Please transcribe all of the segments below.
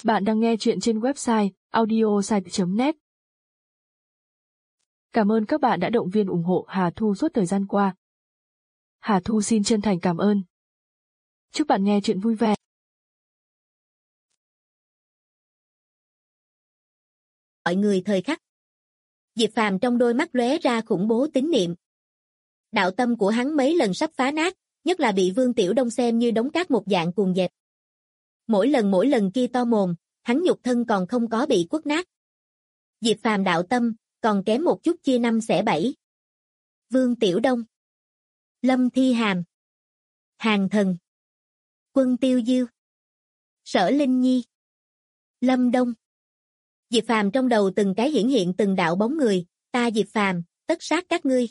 Bạn đang nghe chuyện trên website audiosite.net. Cảm ơn các bạn đã động viên ủng hộ Hà Thu suốt thời gian qua. Hà Thu xin chân thành cảm ơn. Chúc bạn nghe chuyện vui vẻ. Mọi người thời khắc. Diệp Phàm trong đôi mắt lóe ra khủng bố tín niệm. Đạo tâm của hắn mấy lần sắp phá nát, nhất là bị Vương Tiểu Đông xem như đống cát một dạng cuồng dẹp. Mỗi lần kia to mồm, hắn nhục thân còn không có bị quất nát. Diệp Phàm đạo tâm, còn kém một chút chia 5 xẻ 7. Vương Tiểu Đông, Lâm Thi Hàm, Hàn Thần, Quân Tiêu Diêu, Sở Linh Nhi, Lâm Đông. Diệp Phàm trong đầu từng cái hiển hiện từng đạo bóng người, ta Diệp Phàm, tất sát các ngươi.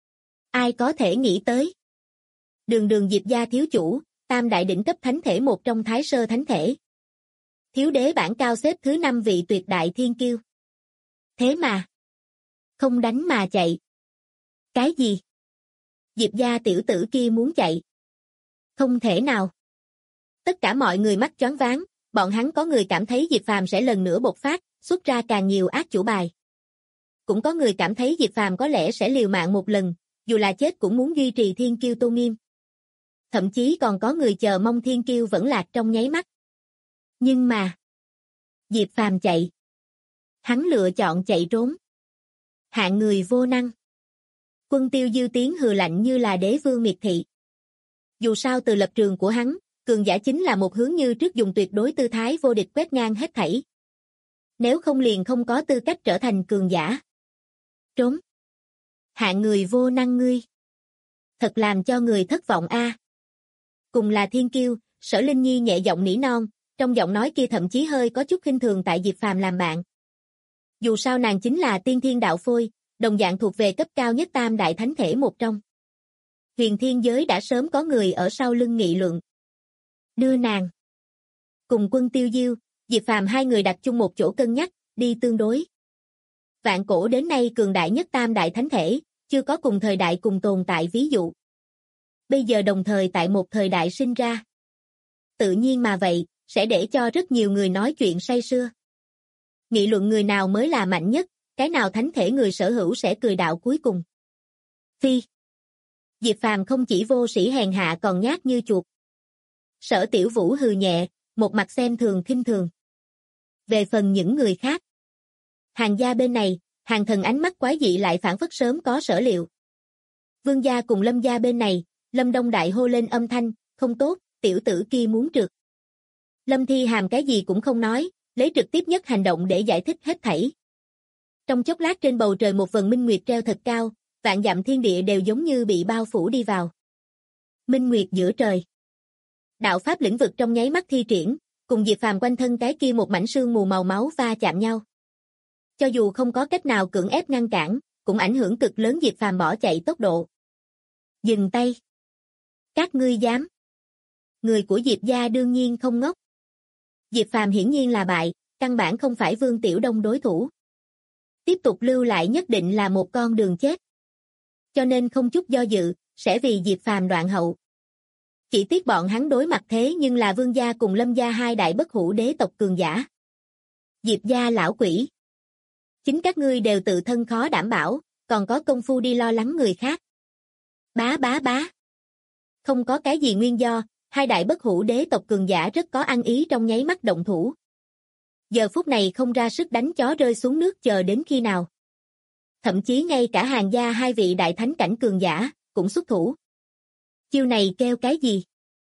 Ai có thể nghĩ tới? Đường Diệp gia thiếu chủ, tam đại đỉnh cấp thánh thể một trong Thái Sơ thánh thể. Thiếu đế bảng cao xếp thứ 5 vị tuyệt đại thiên kiêu. Thế mà, không đánh mà chạy. Cái gì? Diệp gia tiểu tử kia muốn chạy. Không thể nào. Tất cả mọi người mắt choáng váng, bọn hắn có người cảm thấy Diệp Phàm sẽ lần nữa bộc phát, xuất ra càng nhiều ác chủ bài. Cũng có người cảm thấy Diệp Phàm có lẽ sẽ liều mạng một lần, dù là chết cũng muốn duy trì thiên kiêu tôn nghiêm. Thậm chí còn có người chờ mong thiên kiêu vẫn lạc trong nháy mắt. Nhưng mà, Diệp Phàm chạy. Hắn lựa chọn chạy trốn. Hạng người vô năng. Quân Tiêu Diêu tiếng hừ lạnh như là đế vương miệt thị. Dù sao từ lập trường của hắn, cường giả chính là một hướng như trước dùng tuyệt đối tư thái vô địch quét ngang hết thảy. Nếu không liền không có tư cách trở thành cường giả. Trốn. Hạng người vô năng ngươi. Thật làm cho người thất vọng a. Cùng là thiên kiêu, Sở Linh Nhi nhẹ giọng nỉ non, trong giọng nói kia thậm chí hơi có chút khinh thường tại Diệp Phàm làm bạn. Dù sao nàng chính là tiên thiên đạo phôi, đồng dạng thuộc về cấp cao nhất tam đại thánh thể một trong. Huyền thiên giới đã sớm có người ở sau lưng nghị luận. Đưa nàng. Cùng Quân Tiêu Diêu, Diệp Phàm hai người đặt chung một chỗ cân nhắc, đi tương đối. Vạn cổ đến nay cường đại nhất tam đại thánh thể, chưa có cùng thời đại cùng tồn tại ví dụ. Bây giờ đồng thời tại một thời đại sinh ra. Tự nhiên mà vậy, sẽ để cho rất nhiều người nói chuyện say sưa. Nghị luận người nào mới là mạnh nhất, cái nào thánh thể người sở hữu sẽ cười đạo cuối cùng. Phi. Diệp Phàm không chỉ vô sĩ hèn hạ còn nhát như chuột. Sở Tiểu Vũ hừ nhẹ, một mặt xem thường khinh thường. Về phần những người khác. Hàn gia bên này, Hàn Thần ánh mắt quái dị lại phản phất sớm có sở liệu. Vương gia cùng Lâm gia bên này, Lâm Đông đại hô lên âm thanh, không tốt, tiểu tử kia muốn trượt. Lâm Thi Hàm cái gì cũng không nói, lấy trực tiếp nhất hành động để giải thích hết thảy. Trong chốc lát trên bầu trời một vầng minh nguyệt treo thật cao, vạn dặm thiên địa đều giống như bị bao phủ đi vào. Minh nguyệt giữa trời. Đạo pháp lĩnh vực trong nháy mắt thi triển, cùng Diệp Phàm quanh thân cái kia một mảnh sương mù màu máu va chạm nhau. Cho dù không có cách nào cưỡng ép ngăn cản, cũng ảnh hưởng cực lớn Diệp Phàm bỏ chạy tốc độ. Dừng tay. Các ngươi dám. Người của Diệp gia đương nhiên không ngốc. Diệp Phàm hiển nhiên là bại, căn bản không phải Vương Tiểu Đông đối thủ. Tiếp tục lưu lại nhất định là một con đường chết. Cho nên không chút do dự, sẽ vì Diệp Phàm đoạn hậu. Chỉ tiếc bọn hắn đối mặt thế nhưng là Vương gia cùng Lâm gia hai đại bất hủ đế tộc cường giả. Diệp gia lão quỷ. Chính các ngươi đều tự thân khó đảm bảo, còn có công phu đi lo lắng người khác. Bá. Không có cái gì nguyên do, hai đại bất hủ đế tộc cường giả rất có ăn ý trong nháy mắt động thủ. Giờ phút này không ra sức đánh chó rơi xuống nước chờ đến khi nào. Thậm chí ngay cả Hàn gia hai vị đại thánh cảnh cường giả, cũng xuất thủ. Chiêu này kêu cái gì?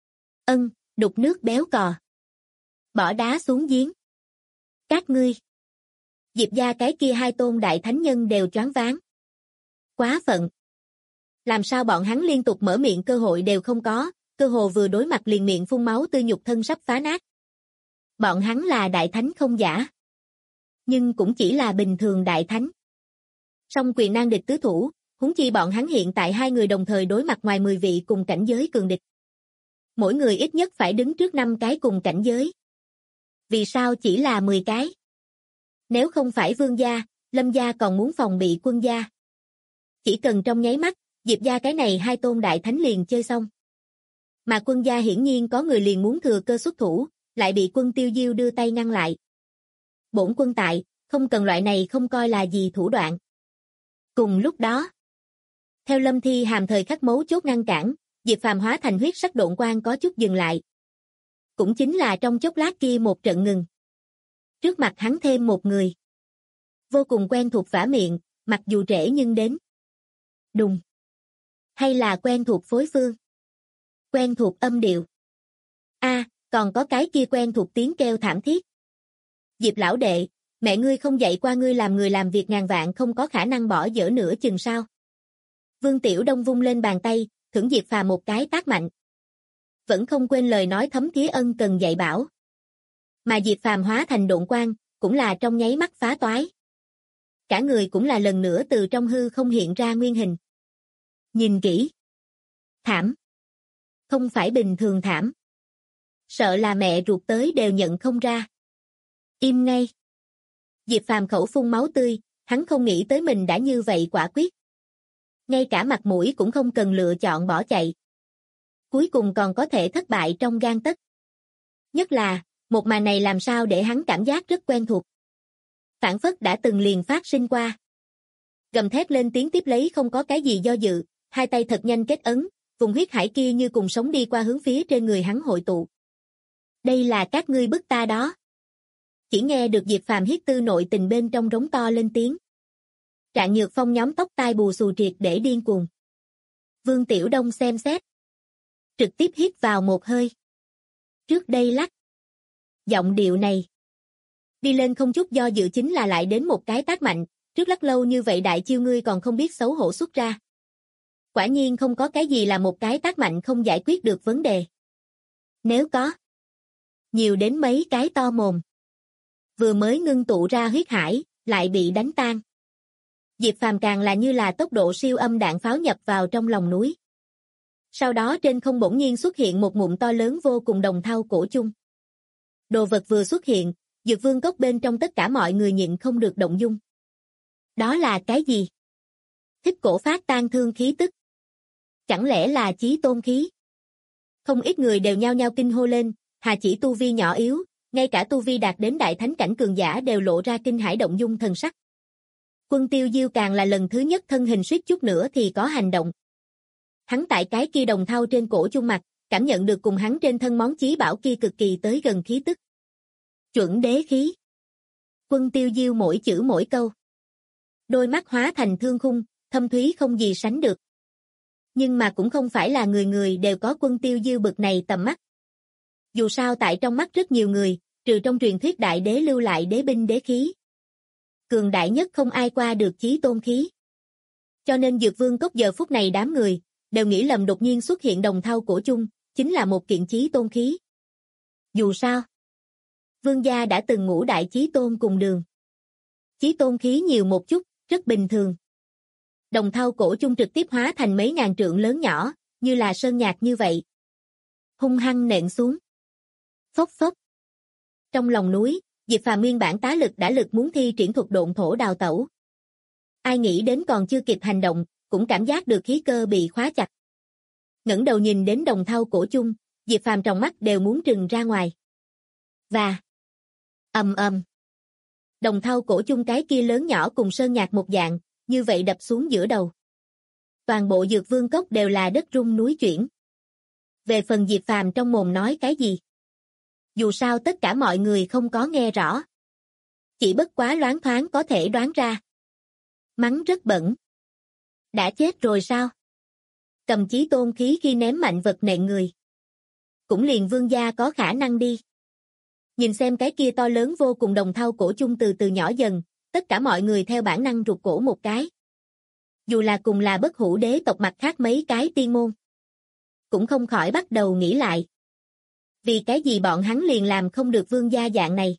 Đục nước béo cò. Bỏ đá xuống giếng. Các ngươi. Diệp gia cái kia hai tôn đại thánh nhân đều choáng váng. Quá phận. Làm sao bọn hắn liên tục mở miệng cơ hội đều không có, cơ hồ vừa đối mặt liền miệng phun máu tươi nhục thân sắp phá nát. Bọn hắn là đại thánh không giả. Nhưng cũng chỉ là bình thường đại thánh. Song quyền nan địch tứ thủ, huống chi bọn hắn hiện tại hai người đồng thời đối mặt ngoài 10 vị cùng cảnh giới cường địch. Mỗi người ít nhất phải đứng trước 5 cái cùng cảnh giới. Vì sao chỉ là 10 cái? Nếu không phải Vương gia, Lâm gia còn muốn phòng bị Quân gia. Chỉ cần trong nháy mắt, Diệp gia cái này hai tôn đại thánh liền chơi xong. Mà Quân gia hiển nhiên có người liền muốn thừa cơ xuất thủ, lại bị Quân Tiêu Diêu đưa tay ngăn lại. Bổn quân tại, không cần loại này không coi là gì thủ đoạn. Cùng lúc đó, theo Lâm Thi Hàm thời khắc mấu chốt ngăn cản, Diệp Phàm hóa thành huyết sắc độn quang có chút dừng lại. Cũng chính là trong chốc lát kia một trận ngừng. Trước mặt hắn thêm một người. Vô cùng quen thuộc vả miệng, mặc dù trễ nhưng đến. Đùng. Hay là quen thuộc phối phương. Quen thuộc âm điệu. Còn có cái kia quen thuộc tiếng kêu thảm thiết. Diệp lão đệ, mẹ ngươi không dạy qua ngươi làm người làm việc ngàn vạn không có khả năng bỏ dở nửa chừng sao. Vương Tiểu Đông vung lên bàn tay, thưởng Diệp Phàm một cái tát mạnh. Vẫn không quên lời nói thấm thía ân cần dạy bảo. Mà Diệp Phàm hóa thành độn quang, cũng là trong nháy mắt phá toái. Cả người cũng là lần nữa từ trong hư không hiện ra nguyên hình. Nhìn kỹ. Thảm. Không phải bình thường thảm. Sợ là mẹ ruột tới đều nhận không ra. Im ngay. Diệp Phàm khẩu phun máu tươi, hắn không nghĩ tới mình đã như vậy quả quyết. Ngay cả mặt mũi cũng không cần lựa chọn bỏ chạy. Cuối cùng còn có thể thất bại trong gang tấc. Nhất là, một màn này làm sao để hắn cảm giác rất quen thuộc. Phảng phất đã từng liền phát sinh qua. Gầm thét lên tiếng tiếp lấy không có cái gì do dự, hai tay thật nhanh kết ấn, vùng huyết hải kia như cùng sống đi qua hướng phía trên người hắn hội tụ. Đây là các ngươi bức ta đó. Chỉ nghe được Diệp Phàm hiết tư nội tình bên trong rống to lên tiếng. Trạng Nhược Phong nhóm tóc tai bù xù triệt để điên cuồng. Vương Tiểu Đông xem xét. Trực tiếp hít vào một hơi. Trước đây lắc. Giọng điệu này. Đi lên không chút do dự chính là lại đến một cái tát mạnh, trước lắc lâu như vậy đại chiêu ngươi còn không biết xấu hổ xuất ra. Quả nhiên không có cái gì là một cái tát mạnh không giải quyết được vấn đề. Nếu có. Nhiều đến mấy cái to mồm. Vừa mới ngưng tụ ra huyết hải, lại bị đánh tan. Diệp Phàm càng là như là tốc độ siêu âm đạn pháo nhập vào trong lòng núi. Sau đó trên không bỗng nhiên xuất hiện một ngụm to lớn vô cùng đồng thau cổ chung. Đồ vật vừa xuất hiện, Dược Vương cốc bên trong tất cả mọi người nhịn không được động dung. Đó là cái gì? Thích cổ phát tan thương khí tức. Chẳng lẽ là chí tôn khí? Không ít người đều nhao nhao kinh hô lên, hà chỉ tu vi nhỏ yếu, ngay cả tu vi đạt đến đại thánh cảnh cường giả đều lộ ra kinh hãi động dung thần sắc. Quân Tiêu Diêu càng là lần thứ nhất thân hình suýt chút nữa thì có hành động. Hắn tại cái kia đồng thau trên cổ chung mặt, cảm nhận được cùng hắn trên thân món chí bảo kia cực kỳ tới gần khí tức. Chuẩn đế khí. Quân Tiêu Diêu mỗi chữ mỗi câu. Đôi mắt hóa thành thương khung, thâm thúy không gì sánh được. Nhưng mà cũng không phải là người người đều có Quân Tiêu Diêu bực này tầm mắt. Dù sao tại trong mắt rất nhiều người, trừ trong truyền thuyết đại đế lưu lại đế binh đế khí. Cường đại nhất không ai qua được chí tôn khí. Cho nên Dược Vương cốc giờ phút này đám người, đều nghĩ lầm đột nhiên xuất hiện đồng thau cổ chung, chính là một kiện chí tôn khí. Dù sao, Vương gia đã từng ngũ đại chí tôn cùng đường. Chí tôn khí nhiều một chút, rất bình thường. Đồng thau cổ chung trực tiếp hóa thành mấy ngàn trượng lớn nhỏ, như là sơn nhạc như vậy. Hung hăng nện xuống. Phốc phốc. Trong lòng núi, Diệp Phàm nguyên bản tá lực đã lực muốn thi triển thuật độn thổ đào tẩu. Ai nghĩ đến còn chưa kịp hành động, cũng cảm giác được khí cơ bị khóa chặt. Ngẩng đầu nhìn đến đồng thau cổ chung, Diệp Phàm trong mắt đều muốn trừng ra ngoài. Và ầm ầm. Đồng thau cổ chung cái kia lớn nhỏ cùng sơn nhạc một dạng, như vậy đập xuống giữa đầu. Toàn bộ Dược Vương cốc đều là đất rung núi chuyển. Về phần Diệp Phàm trong mồm nói cái gì? Dù sao tất cả mọi người không có nghe rõ. Chỉ bất quá loáng thoáng có thể đoán ra. Mắng rất bẩn. Đã chết rồi sao? Cầm chí tôn khí khi ném mạnh vật nện người. Cũng liền vương gia có khả năng đi. Nhìn xem cái kia to lớn vô cùng đồng thau cổ chung từ từ nhỏ dần, tất cả mọi người theo bản năng rụt cổ một cái. Dù là cùng là bất hủ đế tộc mặt khác mấy cái tiên môn. Cũng không khỏi bắt đầu nghĩ lại. Vì cái gì bọn hắn liền làm không được vương gia dạng này?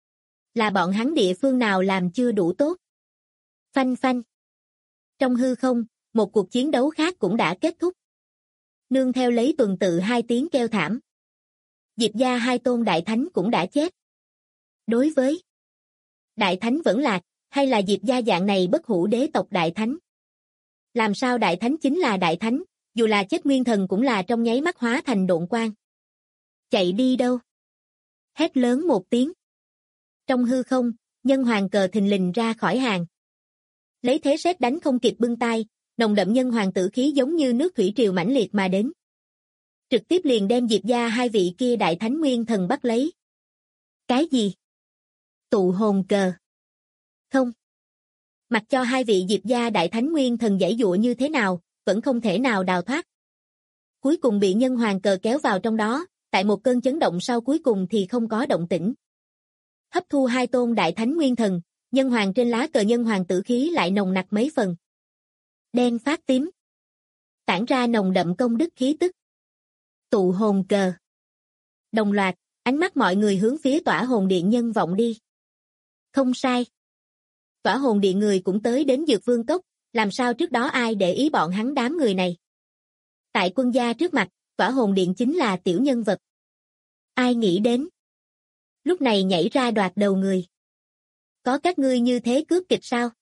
Là bọn hắn địa phương nào làm chưa đủ tốt? Phanh phanh. Trong hư không, một cuộc chiến đấu khác cũng đã kết thúc. Nương theo lấy tuần tự hai tiếng kêu thảm. Diệp gia hai tôn đại thánh cũng đã chết. Đối với đại thánh vẫn lạc, hay là Diệp gia dạng này bất hủ đế tộc đại thánh? Làm sao đại thánh chính là đại thánh, dù là chết nguyên thần cũng là trong nháy mắt hóa thành độn quang. Chạy đi đâu? Hét lớn một tiếng. Trong hư không, nhân hoàng cờ thình lình ra khỏi hàng. Lấy thế sét đánh không kịp bưng tay, nồng đậm nhân hoàng tử khí giống như nước thủy triều mãnh liệt mà đến. Trực tiếp liền đem Diệp gia hai vị kia đại thánh nguyên thần bắt lấy. Cái gì? Tụ hồn cờ. Không. Mặc cho hai vị Diệp gia đại thánh nguyên thần giãy giụa như thế nào, vẫn không thể nào đào thoát. Cuối cùng bị nhân hoàng cờ kéo vào trong đó, tại một cơn chấn động sau cuối cùng thì không có động tĩnh. Hấp thu hai tôn đại thánh nguyên thần, nhân hoàng trên lá cờ nhân hoàng tử khí lại nồng nặc mấy phần. Đen phát tím. Tản ra nồng đậm công đức khí tức. Tụ hồn cờ. Đồng loạt, ánh mắt mọi người hướng phía tỏa hồn điện nhân vọng đi. Không sai. Tỏa hồn điện người cũng tới đến Dược Vương Cốc, làm sao trước đó ai để ý bọn hắn đám người này. Tại quân gia trước mặt, tỏa hồn điện chính là tiểu nhân vật. Ai nghĩ đến? Lúc này nhảy ra đoạt đầu người. Có các ngươi như thế cướp kịch sao?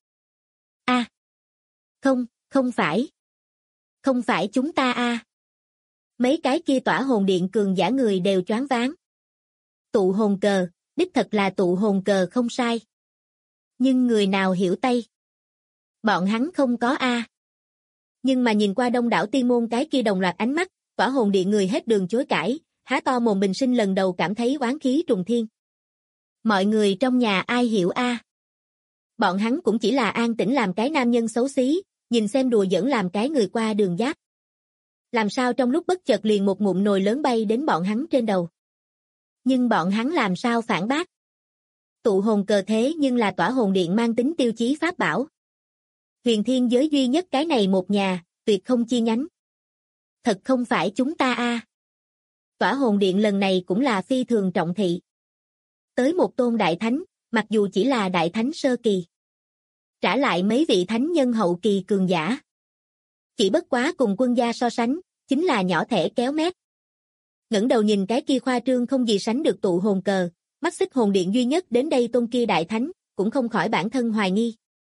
Không, không phải. Không phải chúng ta Mấy cái kia tỏa hồn điện cường giả người đều choáng váng. Tụ hồn cờ, đích thật là tụ hồn cờ không sai. Nhưng người nào hiểu Tây? Bọn hắn không có Nhưng mà nhìn qua đông đảo tiên môn cái kia đồng loạt ánh mắt, tỏa hồn điện người hết đường chối cãi, há to mồm bình sinh lần đầu cảm thấy oán khí trùng thiên. Mọi người trong nhà ai hiểu Bọn hắn cũng chỉ là an tĩnh làm cái nam nhân xấu xí, nhìn xem đùa giỡn làm cái người qua đường giáp. Làm sao trong lúc bất chợt liền một ngụm nồi lớn bay đến bọn hắn trên đầu. Nhưng bọn hắn làm sao phản bác? Tụ hồn cờ thế nhưng là tỏa hồn điện mang tính tiêu chí pháp bảo. Huyền thiên giới duy nhất cái này một nhà, tuyệt không chi nhánh. Thật không phải chúng ta Tỏa hồn điện lần này cũng là phi thường trọng thị. Tới một tôn đại thánh, mặc dù chỉ là đại thánh sơ kỳ. Trả lại mấy vị thánh nhân hậu kỳ cường giả. Chỉ bất quá cùng quân gia so sánh, chính là nhỏ thẻ kéo mét. Ngẩng đầu nhìn cái kia khoa trương không gì sánh được tụ hồn cờ, mắt xích hồn điện duy nhất đến đây tôn kia đại thánh, cũng không khỏi bản thân hoài nghi.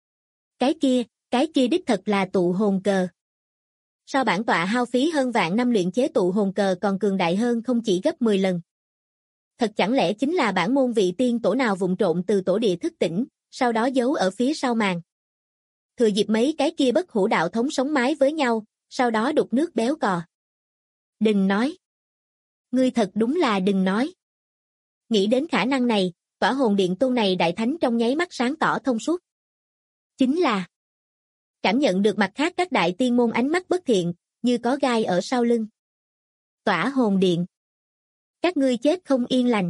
Cái kia đích thật là tụ hồn cờ. So bản tọa hao phí hơn vạn năm luyện chế tụ hồn cờ còn cường đại hơn không chỉ gấp 10 lần. Thật chẳng lẽ chính là bản môn vị tiên tổ nào vụng trộn từ tổ địa thức tỉnh, sau đó giấu ở phía sau màn. Thừa dịp mấy cái kia bất hủ đạo thống sống mái với nhau, sau đó đục nước béo cò. Đừng nói. Ngươi thật đúng là đừng nói. Nghĩ đến khả năng này, tỏa hồn điện tôn này đại thánh trong nháy mắt sáng tỏ thông suốt. Chính là cảm nhận được mặt khác các đại tiên môn ánh mắt bất thiện, như có gai ở sau lưng. Tỏa hồn điện. Các ngươi chết không yên lành.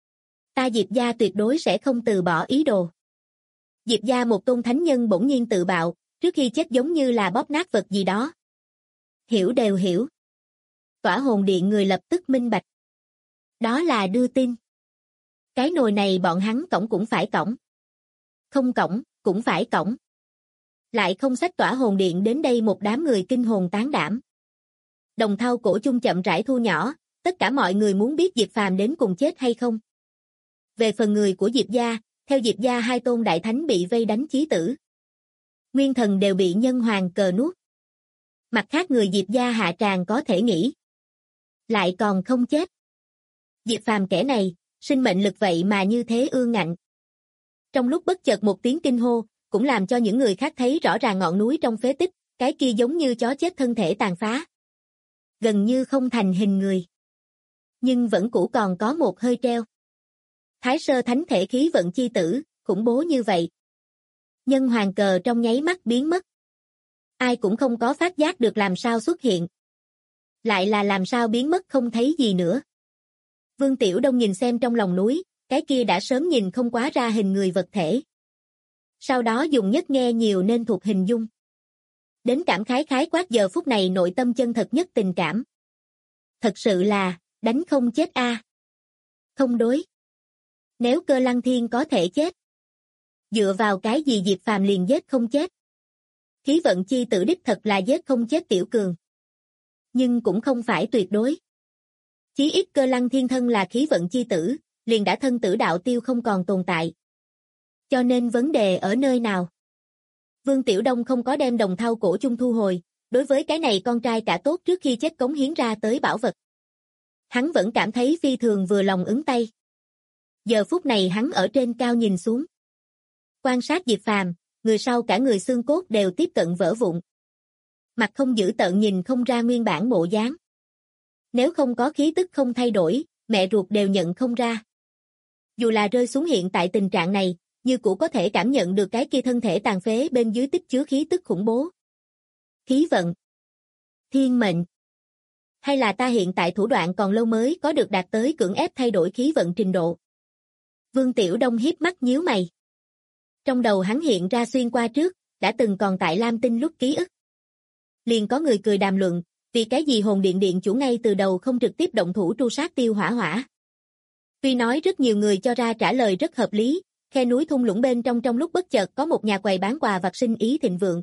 Ta Diệp gia tuyệt đối sẽ không từ bỏ ý đồ. Diệp gia một tôn thánh nhân bỗng nhiên tự bạo, trước khi chết giống như là bóp nát vật gì đó. Hiểu đều hiểu. Tỏa hồn điện người lập tức minh bạch. Đó là đưa tin. Cái nồi này bọn hắn cõng cũng phải cõng. Không cõng, cũng phải cõng. Lại không xách tỏa hồn điện đến đây một đám người kinh hồn tán đảm. Đồng thau cổ chung chậm rãi thu nhỏ, tất cả mọi người muốn biết Diệp Phàm đến cùng chết hay không. Về phần người của Diệp gia, theo Diệp gia hai tôn đại thánh bị vây đánh chí tử. Nguyên thần đều bị nhân hoàng cờ nuốt. Mặt khác người Diệp gia hạ tràng có thể nghĩ. Lại còn không chết. Diệp Phàm kẻ này, sinh mệnh lực vậy mà như thế ương ngạnh. Trong lúc bất chợt một tiếng kinh hô, cũng làm cho những người khác thấy rõ ràng ngọn núi trong phế tích, cái kia giống như chó chết thân thể tàn phá. Gần như không thành hình người. Nhưng vẫn cũ còn có một hơi treo. Thái sơ thánh thể khí vận chi tử, khủng bố như vậy. Nhân hoàng cờ trong nháy mắt biến mất. Ai cũng không có phát giác được làm sao xuất hiện. Lại là làm sao biến mất không thấy gì nữa. Vương Tiểu Đông nhìn xem trong lòng núi, cái kia đã sớm nhìn không quá ra hình người vật thể. Sau đó dùng nhất nghe nhiều nên thuộc hình dung. Đến cảm khái khái quát giờ phút này nội tâm chân thật nhất tình cảm. Thật sự là, đánh không chết Không đối. Nếu Cơ Lăng Thiên có thể chết. Dựa vào cái gì Diệp Phàm liền giết không chết. Khí vận chi tử đích thật là giết không chết tiểu cường. Nhưng cũng không phải tuyệt đối. Chí ít Cơ Lăng Thiên thân là khí vận chi tử, liền đã thân tử đạo tiêu không còn tồn tại. Cho nên vấn đề ở nơi nào? Vương Tiểu Đông không có đem đồng thau cổ chung thu hồi, đối với cái này con trai cả tốt trước khi chết cống hiến ra tới bảo vật. Hắn vẫn cảm thấy phi thường vừa lòng ứng tay. Giờ phút này hắn ở trên cao nhìn xuống. Quan sát Diệp Phàm, người sau cả người xương cốt đều tiếp cận vỡ vụn. Mặt không dữ tợn nhìn không ra nguyên bản bộ dáng. Nếu không có khí tức không thay đổi, mẹ ruột đều nhận không ra. Dù là rơi xuống hiện tại tình trạng này, như cũ có thể cảm nhận được cái kia thân thể tàn phế bên dưới tích chứa khí tức khủng bố. Khí vận. Thiên mệnh. Hay là ta hiện tại thủ đoạn còn lâu mới có được đạt tới cưỡng ép thay đổi khí vận trình độ. Vương Tiểu Đông hiếp mắt nhíu mày. Trong đầu hắn hiện ra xuyên qua trước, đã từng còn tại Lam Tinh lúc ký ức. Liền có người cười đàm luận, vì cái gì hồn điện điện chủ ngay từ đầu không trực tiếp động thủ tru sát Tiêu Hỏa Hỏa. Tuy nói rất nhiều người cho ra trả lời rất hợp lý, khe núi thung lũng bên trong lúc bất chợt có một nhà quầy bán quà vặt sinh ý thịnh vượng.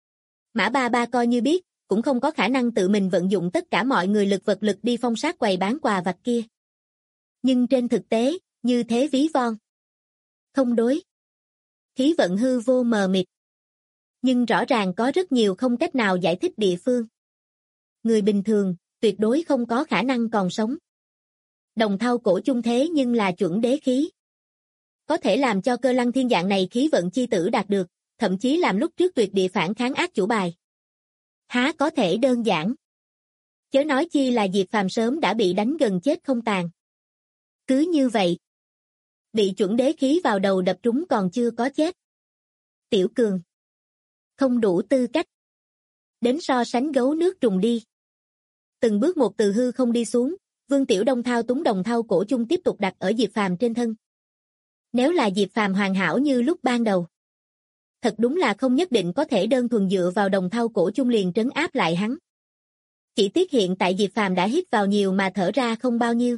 Mã Ba Ba coi như biết, cũng không có khả năng tự mình vận dụng tất cả mọi người lực vật lực đi phong sát quầy bán quà vặt kia. Nhưng trên thực tế, như thế ví von. Không đối. Khí vận hư vô mờ mịt. Nhưng rõ ràng có rất nhiều không cách nào giải thích địa phương. Người bình thường, tuyệt đối không có khả năng còn sống. Đồng thau cổ chung thế nhưng là chuẩn đế khí. Có thể làm cho Cơ Lăng Thiên dạng này khí vận chi tử đạt được, thậm chí làm lúc trước tuyệt địa phản kháng ác chủ bài. Há có thể đơn giản. Chớ nói chi là Diệp Phàm sớm đã bị đánh gần chết không tàn. Cứ như vậy. Bị chuẩn đế khí vào đầu đập trúng còn chưa có chết. Tiểu Cường. Không đủ tư cách. Đến so sánh gấu nước trùng đi. Từng bước một từ hư không đi xuống, Vương Tiểu Đông thao túng đồng thau cổ chung tiếp tục đặt ở Diệp Phàm trên thân. Nếu là Diệp Phàm hoàn hảo như lúc ban đầu. Thật đúng là không nhất định có thể đơn thuần dựa vào đồng thau cổ chung liền trấn áp lại hắn. Chỉ tiếc hiện tại Diệp Phàm đã hít vào nhiều mà thở ra không bao nhiêu.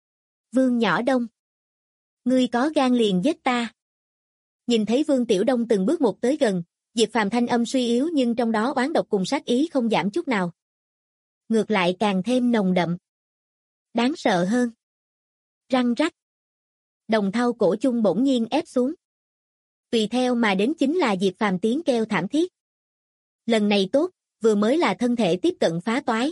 Vương Nhỏ Đông. Ngươi có gan liền giết ta. Nhìn thấy Vương Tiểu Đông từng bước một tới gần, Diệp Phàm thanh âm suy yếu nhưng trong đó oán độc cùng sát ý không giảm chút nào. Ngược lại càng thêm nồng đậm. Đáng sợ hơn. Răng rắc. Đồng thau cổ chung bỗng nhiên ép xuống. Tùy theo mà đến chính là Diệp Phàm tiếng kêu thảm thiết. Lần này tốt, vừa mới là thân thể tiếp cận phá toái.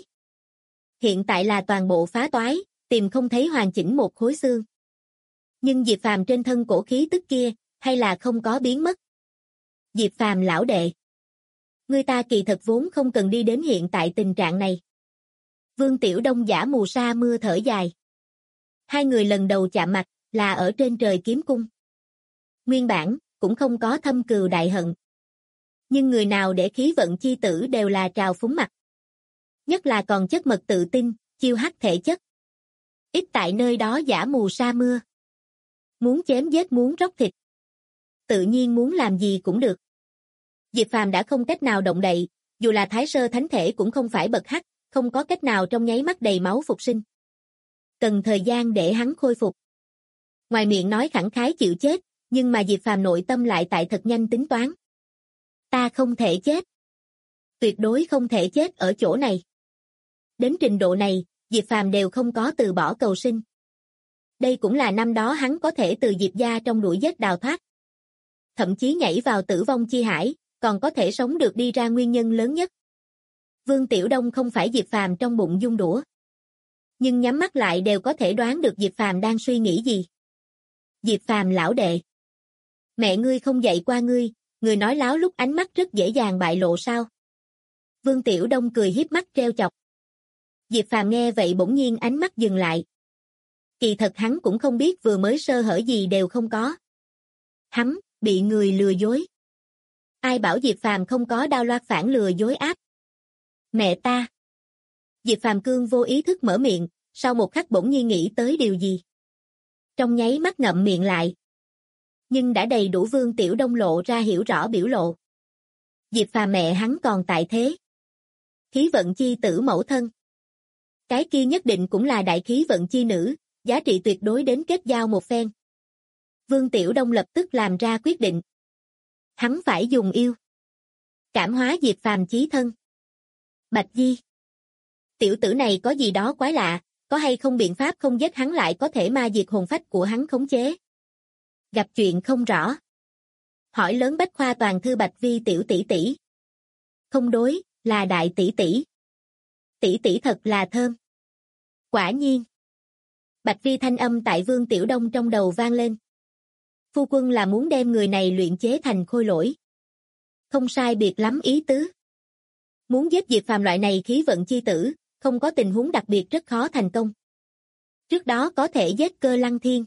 Hiện tại là toàn bộ phá toái, tìm không thấy hoàn chỉnh một khối xương. Nhưng Diệp Phàm trên thân cổ khí tức kia, hay là không có biến mất. Diệp Phàm lão đệ. Người ta kỳ thật vốn không cần đi đến hiện tại tình trạng này. Vương Tiểu Đông giả mù sa mưa thở dài. Hai người lần đầu chạm mặt, là ở trên trời kiếm cung. Nguyên bản, cũng không có thâm cừu đại hận. Nhưng người nào để khí vận chi tử đều là trào phúng mặt. Nhất là còn chất mật tự tin, chiêu hắc thể chất. Ít tại nơi đó giả mù sa mưa. Muốn chém giết muốn róc thịt. Tự nhiên muốn làm gì cũng được. Diệp Phàm đã không cách nào động đậy, dù là thái sơ thánh thể cũng không phải bậc hắc, không có cách nào trong nháy mắt đầy máu phục sinh. Cần thời gian để hắn khôi phục. Ngoài miệng nói khẳng khái chịu chết, nhưng mà Diệp Phàm nội tâm lại tại thật nhanh tính toán. Ta không thể chết. Tuyệt đối không thể chết ở chỗ này. Đến trình độ này, Diệp Phàm đều không có từ bỏ cầu sinh. Đây cũng là năm đó hắn có thể từ Diệp gia trong đuổi giết đào thoát. Thậm chí nhảy vào tử vong chi hải, còn có thể sống được đi ra nguyên nhân lớn nhất. Vương Tiểu Đông không phải Diệp Phàm trong bụng dung đũa. Nhưng nhắm mắt lại đều có thể đoán được Diệp Phàm đang suy nghĩ gì. Diệp Phàm lão đệ. Mẹ ngươi không dạy qua ngươi, người nói láo lúc ánh mắt rất dễ dàng bại lộ sao? Vương Tiểu Đông cười hiếp mắt treo chọc. Diệp Phàm nghe vậy bỗng nhiên ánh mắt dừng lại. Kỳ thật hắn cũng không biết vừa mới sơ hở gì đều không có. Hắn, bị người lừa dối. Ai bảo Diệp Phàm không có đao loạt phản lừa dối áp. Mẹ ta. Diệp Phàm cương vô ý thức mở miệng, sau một khắc bỗng nhiên nghĩ tới điều gì. Trong nháy mắt ngậm miệng lại. Nhưng đã đầy đủ Vương Tiểu Đông lộ ra hiểu rõ biểu lộ. Diệp Phàm mẹ hắn còn tại thế. Khí vận chi tử mẫu thân. Cái kia nhất định cũng là đại khí vận chi nữ, giá trị tuyệt đối đến kết giao một phen. Vương Tiểu Đông lập tức làm ra quyết định. Hắn phải dùng yêu. Cảm hóa Diệp Phàm chí thân. Bạch Di. Tiểu tử này có gì đó quái lạ, có hay không biện pháp không giết hắn lại có thể ma diệt hồn phách của hắn khống chế. Gặp chuyện không rõ. Hỏi lớn bách khoa toàn thư Bạch Vi tiểu tỷ tỷ. Không đối, là đại tỷ tỷ. Tỷ tỷ thật là thơm. Quả nhiên. Bạch Vi thanh âm tại Vương Tiểu Đông trong đầu vang lên. Phu quân là muốn đem người này luyện chế thành khôi lỗi. Không sai biệt lắm ý tứ. Muốn giết Diệp Phàm loại này khí vận chi tử, không có tình huống đặc biệt rất khó thành công. Trước đó có thể giết Cơ Lăng Thiên.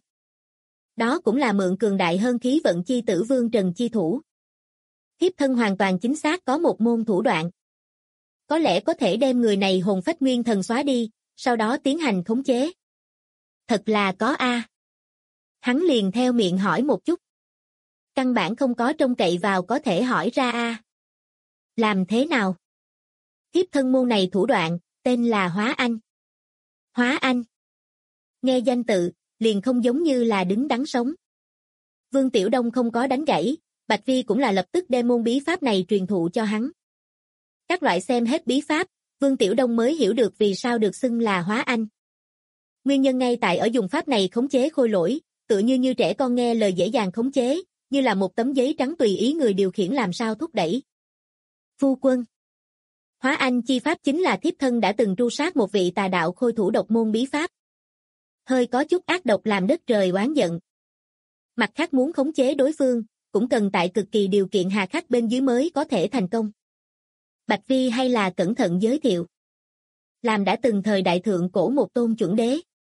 Đó cũng là mượn cường đại hơn khí vận chi tử Vương Trần chi thủ. Thiếp thân hoàn toàn chính xác có một môn thủ đoạn. Có lẽ có thể đem người này hồn phách nguyên thần xóa đi, sau đó tiến hành khống chế. Thật là có a. Hắn liền theo miệng hỏi một chút. Căn bản không có trông cậy vào có thể hỏi ra a. Làm thế nào? Thiếp thân môn này thủ đoạn, tên là Hóa Anh. Hóa Anh. Nghe danh tự, liền không giống như là đứng đắn sống. Vương Tiểu Đông không có đánh gãy, Bạch Vi cũng là lập tức đem môn bí pháp này truyền thụ cho hắn. Các loại xem hết bí pháp, Vương Tiểu Đông mới hiểu được vì sao được xưng là Hóa Anh. Nguyên nhân ngay tại ở dùng pháp này khống chế khôi lỗi, tựa như trẻ con nghe lời dễ dàng khống chế, như là một tấm giấy trắng tùy ý người điều khiển làm sao thúc đẩy. Phu quân. Hóa Anh chi pháp chính là thiếp thân đã từng tru sát một vị tà đạo khôi thủ độc môn bí pháp. Hơi có chút ác độc làm đất trời oán giận. Mặt khác muốn khống chế đối phương, cũng cần tại cực kỳ điều kiện hà khắc bên dưới mới có thể thành công. Bạch Vi hay là cẩn thận giới thiệu. Làm đã từng thời đại thượng cổ một tôn chuẩn đế.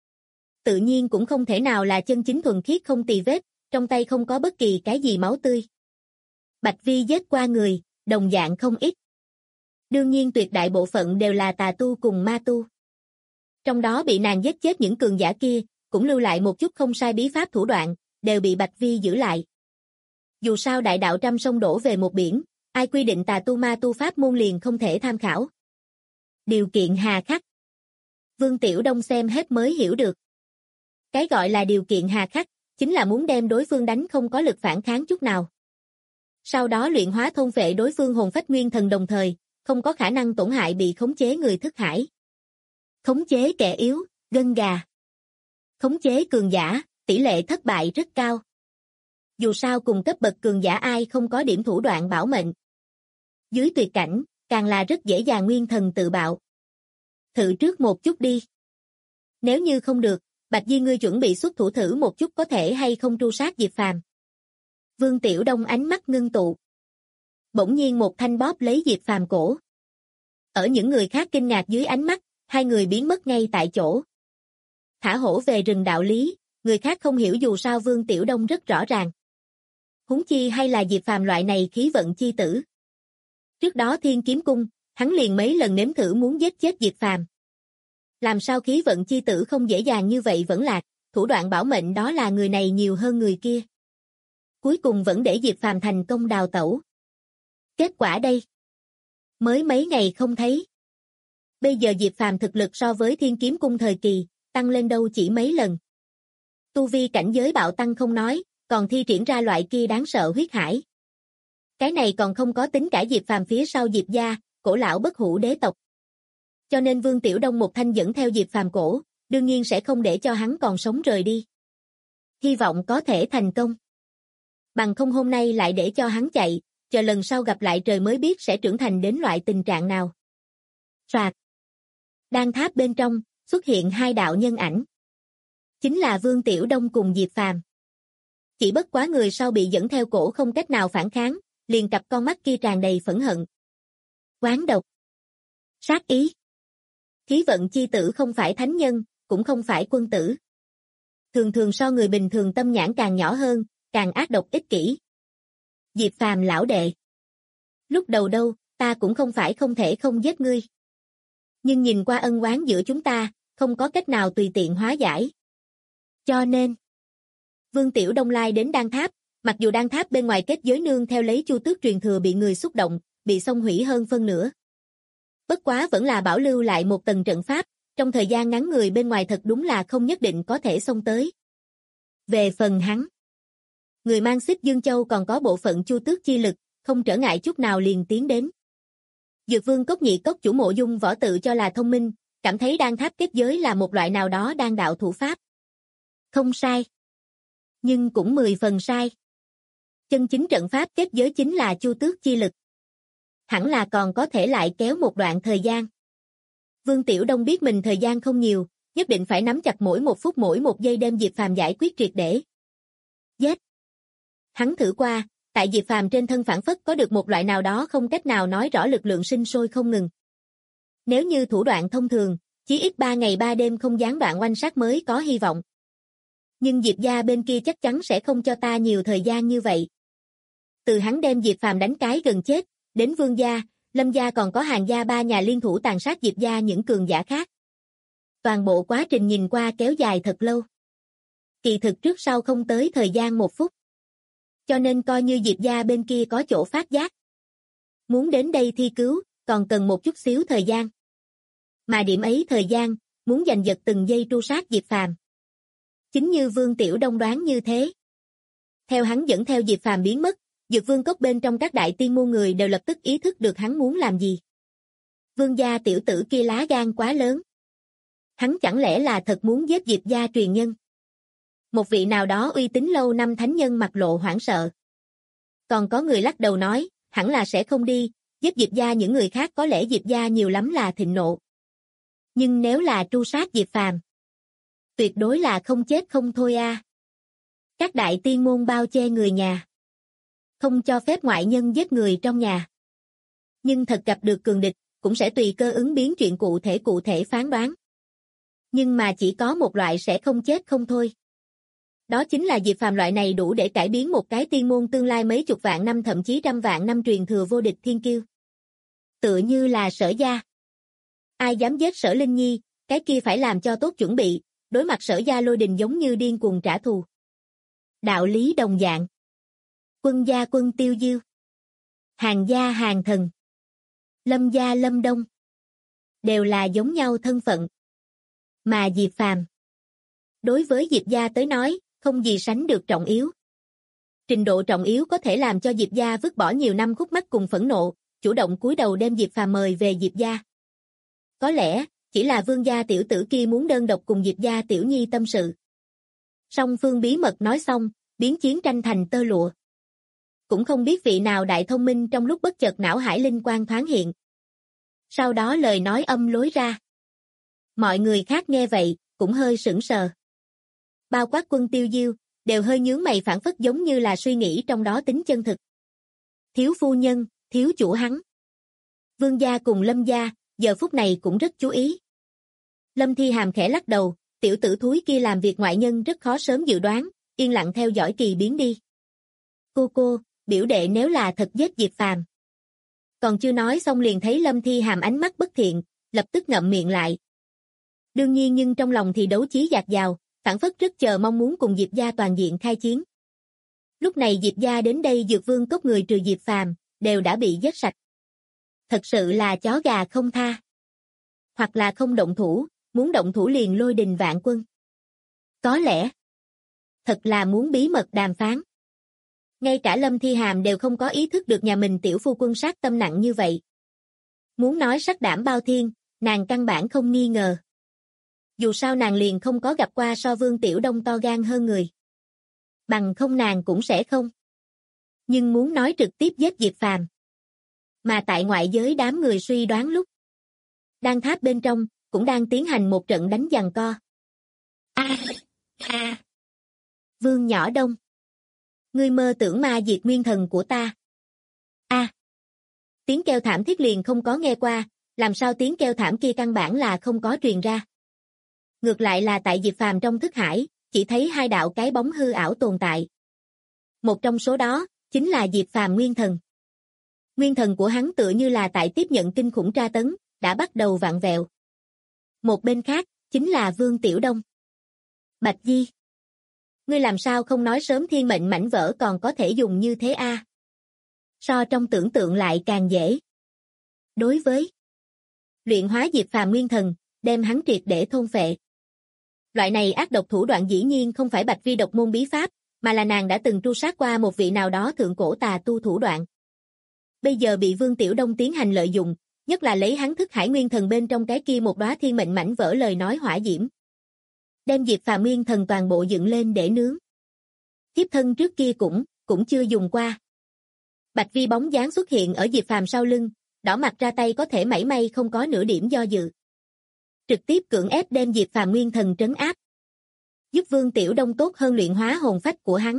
Tự nhiên cũng không thể nào là chân chính thuần khiết không tì vết, trong tay không có bất kỳ cái gì máu tươi. Bạch Vi giết qua người, đồng dạng không ít. Đương nhiên tuyệt đại bộ phận đều là tà tu cùng ma tu. Trong đó bị nàng giết chết những cường giả kia, cũng lưu lại một chút không sai bí pháp thủ đoạn, đều bị Bạch Vi giữ lại. Dù sao đại đạo trăm sông đổ về một biển, ai quy định tà tu ma tu pháp môn liền không thể tham khảo. Điều kiện hà khắc. Vương Tiểu Đông xem hết mới hiểu được. Cái gọi là điều kiện hà khắc, chính là muốn đem đối phương đánh không có lực phản kháng chút nào. Sau đó luyện hóa thôn phệ đối phương hồn phách nguyên thần đồng thời, không có khả năng tổn hại bị khống chế người thức hải. Khống chế kẻ yếu, gân gà. Khống chế cường giả, tỷ lệ thất bại rất cao. Dù sao cùng cấp bậc cường giả ai không có điểm thủ đoạn bảo mệnh. Dưới tuyệt cảnh, càng là rất dễ dàng nguyên thần tự bạo. Thử trước một chút đi. Nếu như không được, Bạch Di ngươi chuẩn bị xuất thủ thử một chút có thể hay không tru sát Diệp Phàm. Vương Tiểu Đông ánh mắt ngưng tụ. Bỗng nhiên một thanh bóp lấy Diệp Phàm cổ. Ở những người khác kinh ngạc dưới ánh mắt, hai người biến mất ngay tại chỗ. Thả hổ về rừng đạo lý, người khác không hiểu dù sao Vương Tiểu Đông rất rõ ràng. Huống chi hay là Diệp Phàm loại này khí vận chi tử. Trước đó Thiên Kiếm Cung, hắn liền mấy lần nếm thử muốn giết chết Diệp Phàm. Làm sao khí vận chi tử không dễ dàng như vậy vẫn lạc, thủ đoạn bảo mệnh đó là người này nhiều hơn người kia. Cuối cùng vẫn để Diệp Phàm thành công đào tẩu. Kết quả đây. Mới mấy ngày không thấy. Bây giờ Diệp Phàm thực lực so với Thiên Kiếm Cung thời kỳ, tăng lên đâu chỉ mấy lần. Tu vi cảnh giới bạo tăng không nói, còn thi triển ra loại kia đáng sợ huyết hải. Cái này còn không có tính cả Diệp Phàm phía sau Diệp gia, cổ lão bất hủ đế tộc. Cho nên Vương Tiểu Đông một thanh dẫn theo Diệp Phàm cổ, đương nhiên sẽ không để cho hắn còn sống rời đi. Hy vọng có thể thành công. Bằng không hôm nay lại để cho hắn chạy, chờ lần sau gặp lại trời mới biết sẽ trưởng thành đến loại tình trạng nào. Soạt. Đan tháp bên trong, xuất hiện hai đạo nhân ảnh. Chính là Vương Tiểu Đông cùng Diệp Phàm. Chỉ bất quá người sau bị dẫn theo cổ không cách nào phản kháng, liền cặp con mắt kia tràn đầy phẫn hận. Oán độc. Sát ý. Khí vận chi tử không phải thánh nhân, cũng không phải quân tử. Thường thường so người bình thường tâm nhãn càng nhỏ hơn, càng ác độc ích kỷ. Diệp Phàm lão đệ. Lúc đầu đâu, ta cũng không phải không thể không giết ngươi. Nhưng nhìn qua ân oán giữa chúng ta, không có cách nào tùy tiện hóa giải. Cho nên, Vương Tiểu Đông lai đến Đan Tháp, mặc dù Đan Tháp bên ngoài kết giới nương theo lấy Chu Tước truyền thừa bị người xúc động, bị xông hủy hơn phân nửa. Bất quá vẫn là bảo lưu lại một tầng trận pháp, trong thời gian ngắn người bên ngoài thật đúng là không nhất định có thể xông tới. Về phần hắn, người mang Xích Dương Châu còn có bộ phận Chu Tước chi lực, không trở ngại chút nào liền tiến đến. Dược Vương Cốc Nhị Cốc chủ Mộ Dung Võ tự cho là thông minh, cảm thấy Đan Tháp kết giới là một loại nào đó đan đạo thủ pháp. Không sai. Nhưng cũng 10 phần sai. Chân chính trận pháp kết giới chính là Chu Tước chi lực. Hẳn là còn có thể lại kéo một đoạn thời gian. Vương Tiểu Đông biết mình thời gian không nhiều, nhất định phải nắm chặt mỗi một phút mỗi một giây đem Diệp Phàm giải quyết triệt để. Giết. Hắn thử qua, tại Diệp Phàm trên thân phản phất có được một loại nào đó không cách nào nói rõ lực lượng sinh sôi không ngừng. Nếu như thủ đoạn thông thường, chí ít 3 ngày 3 đêm không gián đoạn oanh sát mới có hy vọng. Nhưng Diệp gia bên kia chắc chắn sẽ không cho ta nhiều thời gian như vậy. Từ hắn đem Diệp Phàm đánh cái gần chết, đến Vương gia, Lâm gia còn có Hàn gia 3 nhà liên thủ tàn sát Diệp gia những cường giả khác. Toàn bộ quá trình nhìn qua kéo dài thật lâu. Kỳ thực trước sau không tới thời gian 1 phút. Cho nên coi như Diệp gia bên kia có chỗ phát giác. Muốn đến đây thi cứu, còn cần một chút xíu thời gian. Mà điểm ấy thời gian, muốn giành giật từng giây tru sát Diệp Phàm. Chính như Vương Tiểu Đông đoán như thế. Theo hắn dẫn theo Diệp Phàm biến mất, Dược Vương cốc bên trong các đại tiên môn người đều lập tức ý thức được hắn muốn làm gì. Vương gia tiểu tử kia lá gan quá lớn. Hắn chẳng lẽ là thật muốn giết Diệp gia truyền nhân? Một vị nào đó uy tín lâu năm thánh nhân mặt lộ hoảng sợ. Còn có người lắc đầu nói, hẳn là sẽ không đi, giết Diệp gia những người khác có lẽ Diệp gia nhiều lắm là thịnh nộ. Nhưng nếu là tru sát Diệp Phàm, tuyệt đối là không chết không thôi a. Các đại tiên môn bao che người nhà. Không cho phép ngoại nhân giết người trong nhà. Nhưng thật gặp được cường địch, cũng sẽ tùy cơ ứng biến chuyện cụ thể phán đoán. Nhưng mà chỉ có một loại sẽ không chết không thôi. Đó chính là Diệp Phàm loại này đủ để cải biến một cái tiên môn tương lai mấy chục vạn năm thậm chí trăm vạn năm truyền thừa vô địch thiên kiêu. Tựa như là Sở gia. Ai dám giết Sở Linh Nhi, cái kia phải làm cho tốt chuẩn bị, đối mặt Sở gia lôi đình giống như điên cuồng trả thù. Đạo lý đồng dạng. Quân gia Quân Tiêu Diêu. Hàn gia Hàn Thần. Lâm gia Lâm Đông. Đều là giống nhau thân phận. Mà Diệp Phàm, đối với Diệp gia tới nói, không gì sánh được trọng yếu. Trình độ trọng yếu có thể làm cho Diệp gia vứt bỏ nhiều năm khúc mắc cùng phẫn nộ, chủ động cúi đầu đem Diệp Phàm mời về Diệp gia. Có lẽ, chỉ là Vương gia tiểu tử kia muốn đơn độc cùng Diệp gia tiểu nhi tâm sự. Song phương bí mật nói xong, biến chiến tranh thành tơ lụa. Cũng không biết vị nào đại thông minh trong lúc bất chợt não hải linh quang thoáng hiện. Sau đó lời nói âm lối ra. Mọi người khác nghe vậy, cũng hơi sững sờ. Bao quát Quân Tiêu Diêu, đều hơi nhướng mày phản phất giống như là suy nghĩ trong đó tính chân thực. Thiếu phu nhân, thiếu chủ hắn. Vương gia cùng Lâm gia, giờ phút này cũng rất chú ý. Lâm Thi Hàm khẽ lắc đầu, tiểu tử thúi kia làm việc ngoại nhân rất khó sớm dự đoán, yên lặng theo dõi kỳ biến đi. Cô, biểu đệ nếu là thật giết Diệp Phàm. Còn chưa nói xong liền thấy Lâm Thi Hàm ánh mắt bất thiện, lập tức ngậm miệng lại. Đương nhiên nhưng trong lòng thì đấu chí dạt dào, phản phất rất chờ mong muốn cùng Diệp gia toàn diện khai chiến. Lúc này Diệp gia đến đây Dược Vương cốc người trừ Diệp Phàm, đều đã bị giết sạch. Thật sự là chó gà không tha. Hoặc là không động thủ, muốn động thủ liền lôi đình vạn quân. Có lẽ, thật là muốn bí mật đàm phán. Ngay cả Lâm Thi Hàm đều không có ý thức được nhà mình tiểu phu quân sát tâm nặng như vậy. Muốn nói sắc đảm bao thiên, nàng căn bản không nghi ngờ. Dù sao nàng liền không có gặp qua so Vương Tiểu Đông to gan hơn người. Bằng không nàng cũng sẽ không. Nhưng muốn nói trực tiếp giết Diệp Phàm. Mà tại ngoại giới đám người suy đoán lúc. Đan tháp bên trong, cũng đang tiến hành một trận đánh giằng co. Vương Nhỏ Đông. Ngươi mơ tưởng ma diệt nguyên thần của ta. Tiếng kêu thảm thiết liền không có nghe qua, làm sao tiếng kêu thảm kia căn bản là không có truyền ra. Ngược lại là tại Diệp Phàm trong thức hải, chỉ thấy 2 đạo cái bóng hư ảo tồn tại. Một trong số đó, chính là Diệp Phàm nguyên thần. Nguyên thần của hắn tựa như là tại tiếp nhận kinh khủng tra tấn, đã bắt đầu vặn vẹo. Một bên khác, chính là Vương Tiểu Đông. Bạch Di. Ngươi làm sao không nói sớm thiên mệnh mảnh vỡ còn có thể dùng như thế a? So trong tưởng tượng lại càng dễ. Đối với luyện hóa Diệp Phàm nguyên thần, đem hắn triệt để thôn phệ. Loại này ác độc thủ đoạn dĩ nhiên không phải Bạch Vi độc môn bí pháp, mà là nàng đã từng tru sát qua một vị nào đó thượng cổ tà tu thủ đoạn. Bây giờ bị Vương Tiểu Đông tiến hành lợi dụng, nhất là lấy hắn thức hải nguyên thần bên trong cái kia một đóa thiên mệnh mảnh vỡ lời nói hỏa diễm. Đem Diệp Phàm nguyên thần toàn bộ dựng lên để nướng. Thiếp thân trước kia cũng chưa dùng qua. Bạch Vi bóng dáng xuất hiện ở Diệp Phàm sau lưng, đỏ mặt ra tay có thể mảy may không có nửa điểm do dự. trực tiếp cưỡng ép đem Diệp Phàm nguyên thần trấn áp. Giúp Vương Tiểu Đông tốt hơn luyện hóa hồn phách của hắn.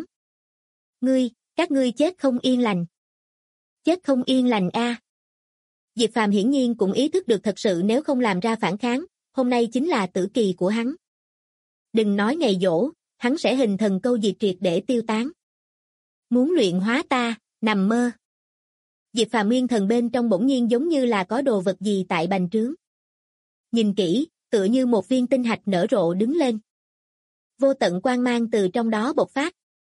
Các ngươi chết không yên lành. Chết không yên lành a. Diệp Phàm hiển nhiên cũng ý thức được thật sự nếu không làm ra phản kháng, hôm nay chính là tử kỳ của hắn. Đừng nói ngày giỗ, hắn sẽ hình thần câu diệt triệt để tiêu tán. Muốn luyện hóa ta, nằm mơ. Diệp Phàm nguyên thần bên trong bỗng nhiên giống như là có đồ vật gì tại bành trướng. Nhìn kỹ, tựa như một viên tinh hạch nở rộ đứng lên. Vô tận quang mang từ trong đó bộc phát.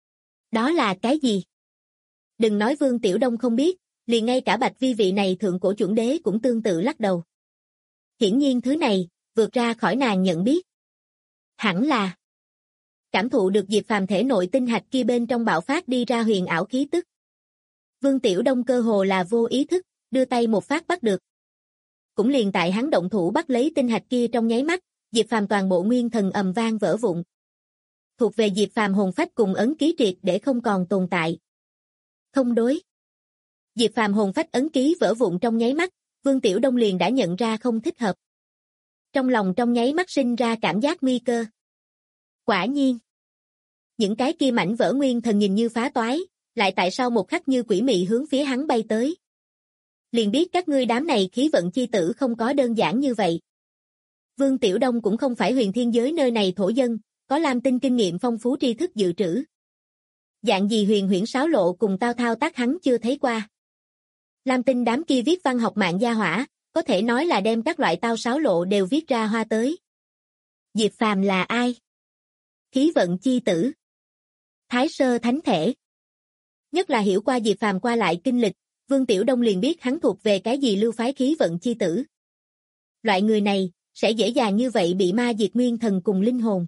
Đó là cái gì? Đừng nói Vương Tiểu Đông không biết, liền ngay cả Bạch Vi vị này thượng cổ chuẩn đế cũng tương tự lắc đầu. Hiển nhiên thứ này, vượt ra khỏi nàng nhận biết. Hẳn là cảm thụ được Diệp Phàm thể nội tinh hạch kia bên trong bạo phát đi ra huyền ảo khí tức. Vương Tiểu Đông cơ hồ là vô ý thức, đưa tay một phát bắt được. Cũng liền tại hắn động thủ bắt lấy tinh hạch kia trong nháy mắt, Diệp Phàm toàn bộ nguyên thần ầm vang vỡ vụn. Thuộc về Diệp Phàm hồn phách cùng ấn ký triệt để không còn tồn tại. Không đối. Diệp Phàm hồn phách ấn ký vỡ vụn trong nháy mắt, Vương Tiểu Đông liền đã nhận ra không thích hợp. Trong lòng trong nháy mắt sinh ra cảm giác nguy cơ. Quả nhiên. Những cái kia mảnh vỡ nguyên thần nhìn như phá toái, lại tại sao một khắc như quỷ mị hướng phía hắn bay tới. Liền biết các ngươi đám này khí vận chi tử không có đơn giản như vậy. Vương Tiểu Đông cũng không phải huyền thiên giới nơi này thổ dân, có Lam Tinh kinh nghiệm phong phú tri thức dự trữ. Dạng gì huyền huyễn sáo lộ cùng tao thao tác hắn chưa thấy qua. Lam Tinh đám kia viết văn học mạng gia hỏa, có thể nói là đem các loại tao sáo lộ đều viết ra hoa tới. Diệp Phàm là ai? Khí vận chi tử. Thái sơ thánh thể. Nhất là hiểu qua Diệp Phàm qua lại kinh lịch, Vương Tiểu Đông liền biết hắn thuộc về cái gì lưu phái khí vận chi tử. Loại người này, sẽ dễ dàng như vậy bị ma diệt nguyên thần cùng linh hồn.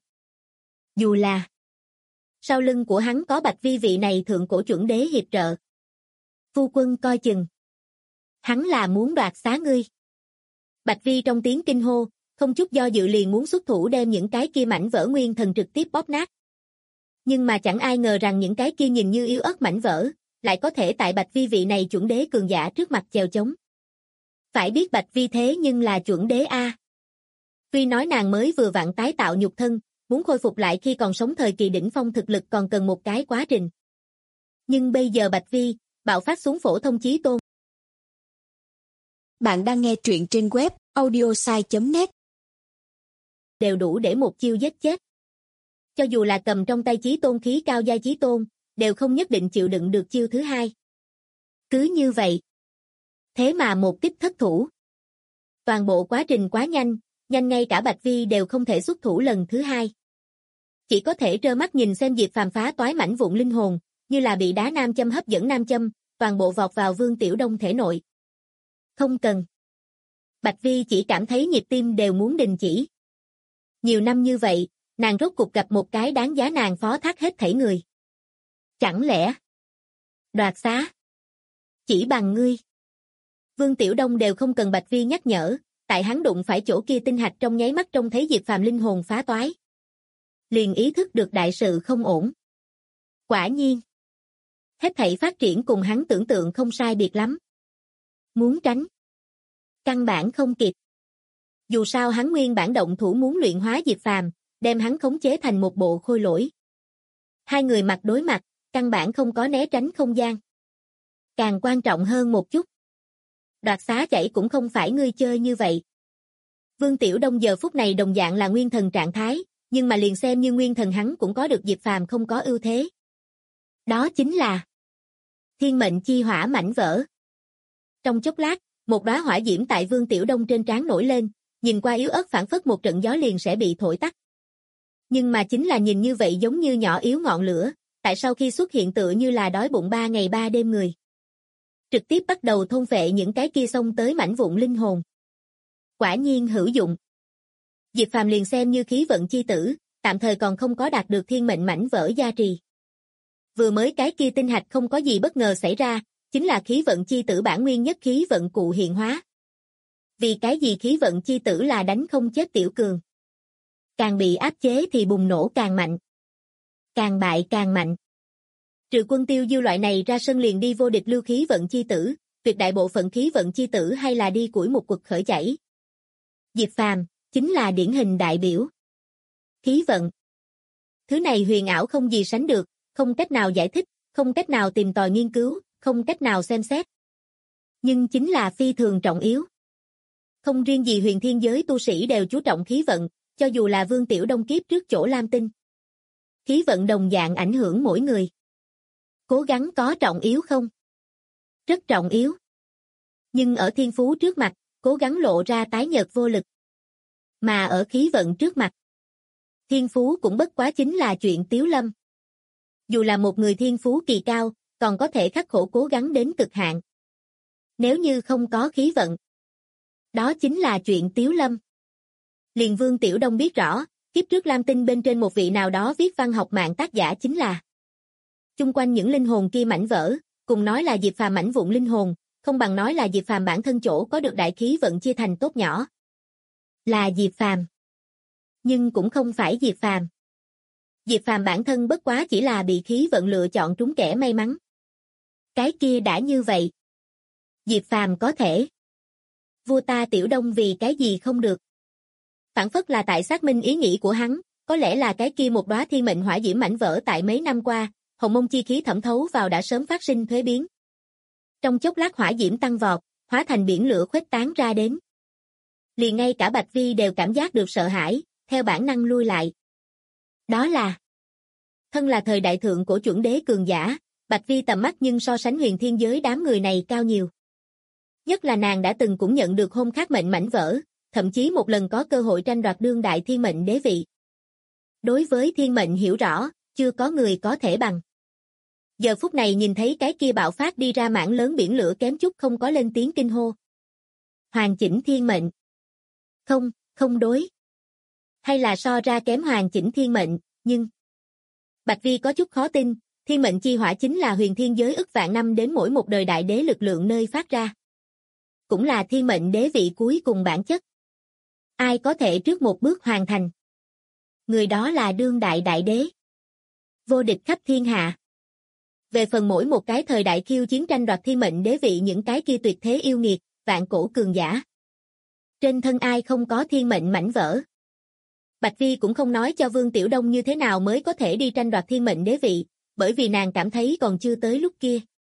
Dù là sau lưng của hắn có Bạch Vi vị này thượng cổ chuẩn đế hiệp trợ. Phu quân coi chừng. Hắn là muốn đoạt xá ngươi. Bạch Vi trong tiếng kinh hô, không chút do dự liền muốn xuất thủ đem những cái kia mảnh vỡ nguyên thần trực tiếp bóp nát. Nhưng mà chẳng ai ngờ rằng những cái kia nhìn như yếu ớt mảnh vỡ, lại có thể tại Bạch Vi vị này chuẩn đế cường giả trước mặt chèo chống. Phải biết Bạch Vi thế nhưng là chuẩn đế a. Tuy nói nàng mới vừa vặn tái tạo nhục thân, muốn khôi phục lại khi còn sống thời kỳ đỉnh phong thực lực còn cần một cái quá trình. Nhưng bây giờ Bạch Vi, bạo phát xuống phổ thông chí tôn. Bạn đang nghe truyện trên web audiosai.net. Đều đủ để một chiêu giết chết. Cho dù là cầm trong tay chí tôn khí cao giai chí tôn, đều không nhất định chịu đựng được chiêu thứ hai. Cứ như vậy. Thế mà một kích thất thủ. Toàn bộ quá trình quá nhanh, nhanh ngay cả Bạch Vi đều không thể xuất thủ lần thứ hai. Chỉ có thể trơ mắt nhìn xem Diệp Phàm phá toái mảnh vụn linh hồn, như là bị đá nam châm hấp dẫn nam châm, toàn bộ vọt vào Vương Tiểu Đông thể nội. Không cần. Bạch Vi chỉ cảm thấy nhịp tim đều muốn đình chỉ. Nhiều năm như vậy, nàng rốt cục gặp một cái đáng giá nàng phó thác hết thảy người. Chẳng lẽ đoạt xá chỉ bằng ngươi? Vương Tiểu Đông đều không cần Bạch Vi nhắc nhở, tại hắn đụng phải chỗ kia tinh hạch trong nháy mắt trông thấy Diệp Phàm linh hồn phá toái. Liền ý thức được đại sự không ổn. Quả nhiên. Hết thảy phát triển cùng hắn tưởng tượng không sai biệt lắm. Muốn tránh. Căn bản không kịp. Dù sao hắn nguyên bản động thủ muốn luyện hóa Diệp Phàm, đem hắn khống chế thành một bộ khôi lỗi. Hai người mặt đối mặt, căn bản không có né tránh không gian. Càng quan trọng hơn một chút. Đoạt xá chảy cũng không phải ngươi chơi như vậy. Vương Tiểu Đông giờ phút này đồng dạng là nguyên thần trạng thái, nhưng mà liền xem như nguyên thần hắn cũng có được Diệp Phàm không có ưu thế. Đó chính là thiên mệnh chi hỏa mảnh vỡ. Trong chốc lát, một đóa hỏa diễm tại Vương Tiểu Đông trên trán nổi lên, nhìn qua yếu ớt phản phất một trận gió liền sẽ bị thổi tắt. Nhưng mà chính là nhìn như vậy giống như nhỏ yếu ngọn lửa, tại sao khi xuất hiện tựa như là đói bụng 3 ngày 3 đêm người. Trực tiếp bắt đầu thôn phệ những cái kia xông tới mảnh vụn linh hồn. Quả nhiên hữu dụng. Diệp Phàm liền xem như khí vận chi tử, tạm thời còn không có đạt được thiên mệnh mảnh vỡ gia trì. Vừa mới cái kia tinh hạch không có gì bất ngờ xảy ra, chính là khí vận chi tử bản nguyên nhất khí vận cụ hiện hóa. Vì cái gì khí vận chi tử là đánh không chết tiểu cường. Càng bị áp chế thì bùng nổ càng mạnh. Càng bại càng mạnh. Trừ Quân Tiêu Diêu loại này ra sân liền đi vô địch lưu khí vận chi tử, tuyệt đại bộ phận khí vận chi tử hay là đi củi một quật khởi chảy. Diệp Phàm, chính là điển hình đại biểu. Khí vận. Thứ này huyền ảo không gì sánh được, không cách nào giải thích, không cách nào tìm tòi nghiên cứu, không cách nào xem xét. Nhưng chính là phi thường trọng yếu. Không riêng gì huyền thiên giới tu sĩ đều chú trọng khí vận, cho dù là Vương Tiểu Đông kiếp trước chỗ Lam Tinh. Khí vận đồng dạng ảnh hưởng mỗi người. Cố gắng có trọng yếu không? Rất trọng yếu. Nhưng ở thiên phú trước mặt, cố gắng lộ ra tái nhợt vô lực. Mà ở khí vận trước mặt, thiên phú cũng bất quá chính là chuyện tiếu lâm. Dù là một người thiên phú kỳ cao, còn có thể khắc khổ cố gắng đến cực hạn. Nếu như không có khí vận, đó chính là chuyện tiếu lâm. Liền Vương Tiểu Đông biết rõ, kiếp trước Lam Tinh bên trên một vị nào đó viết văn học mạng tác giả chính là. Chung quanh những linh hồn kia mảnh vỡ, cùng nói là Diệp Phàm mảnh vụn linh hồn, không bằng nói là Diệp Phàm bản thân chỗ có được đại khí vận chia thành tốt nhỏ. Là Diệp Phàm. Nhưng cũng không phải Diệp Phàm. Diệp Phàm bản thân bất quá chỉ là bị khí vận lựa chọn trúng kẻ may mắn. Cái kia đã như vậy. Diệp Phàm có thể. Vua ta Tiểu Đông vì cái gì không được? Phản phất là tại xác minh ý nghĩ của hắn, có lẽ là cái kia một đóa thiên mệnh hỏa diễm mảnh vỡ tại mấy năm qua, hồng mông chi khí thẩm thấu vào đã sớm phát sinh thuế biến. Trong chốc lát hỏa diễm tăng vọt, hóa thành biển lửa khuếch tán ra đến. Liền ngay cả Bạch Vi đều cảm giác được sợ hãi, theo bản năng lui lại. Đó là thân là thời đại thượng cổ chuẩn đế cường giả, Bạch Vi tầm mắt nhưng so sánh huyền thiên giới đám người này cao nhiều. Nhất là nàng đã từng cũng nhận được hôn khắc mệnh mảnh vỡ, thậm chí một lần có cơ hội tranh đoạt đương đại thiên mệnh đế vị. Đối với thiên mệnh hiểu rõ, chưa có người có thể bằng. Giờ phút này nhìn thấy cái kia bạo phát đi ra mảng lớn biển lửa kém chút không có lên tiếng kinh hô. Hoàn chỉnh thiên mệnh. Không, không đối. Hay là so ra kém hoàn chỉnh thiên mệnh, nhưng Bạch Vi có chút khó tin, thiên mệnh chi hỏa chính là huyền thiên giới ức vạn năm đến mỗi một đời đại đế lực lượng nơi phát ra. Cũng là thiên mệnh đế vị cuối cùng bản chất. Ai có thể trước một bước hoàn thành? Người đó là đương đại đại đế. Vô địch khắp thiên hạ. Về phần mỗi một cái thời đại khiêu chiến tranh đoạt thiên mệnh đế vị những cái kia tuyệt thế yêu nghiệt, vạn cổ cường giả. Trên thân ai không có thiên mệnh mảnh vỡ? Bạch Vi cũng không nói cho Vương Tiểu Đông như thế nào mới có thể đi tranh đoạt thiên mệnh đế vị, bởi vì nàng cảm thấy còn chưa tới lúc kia.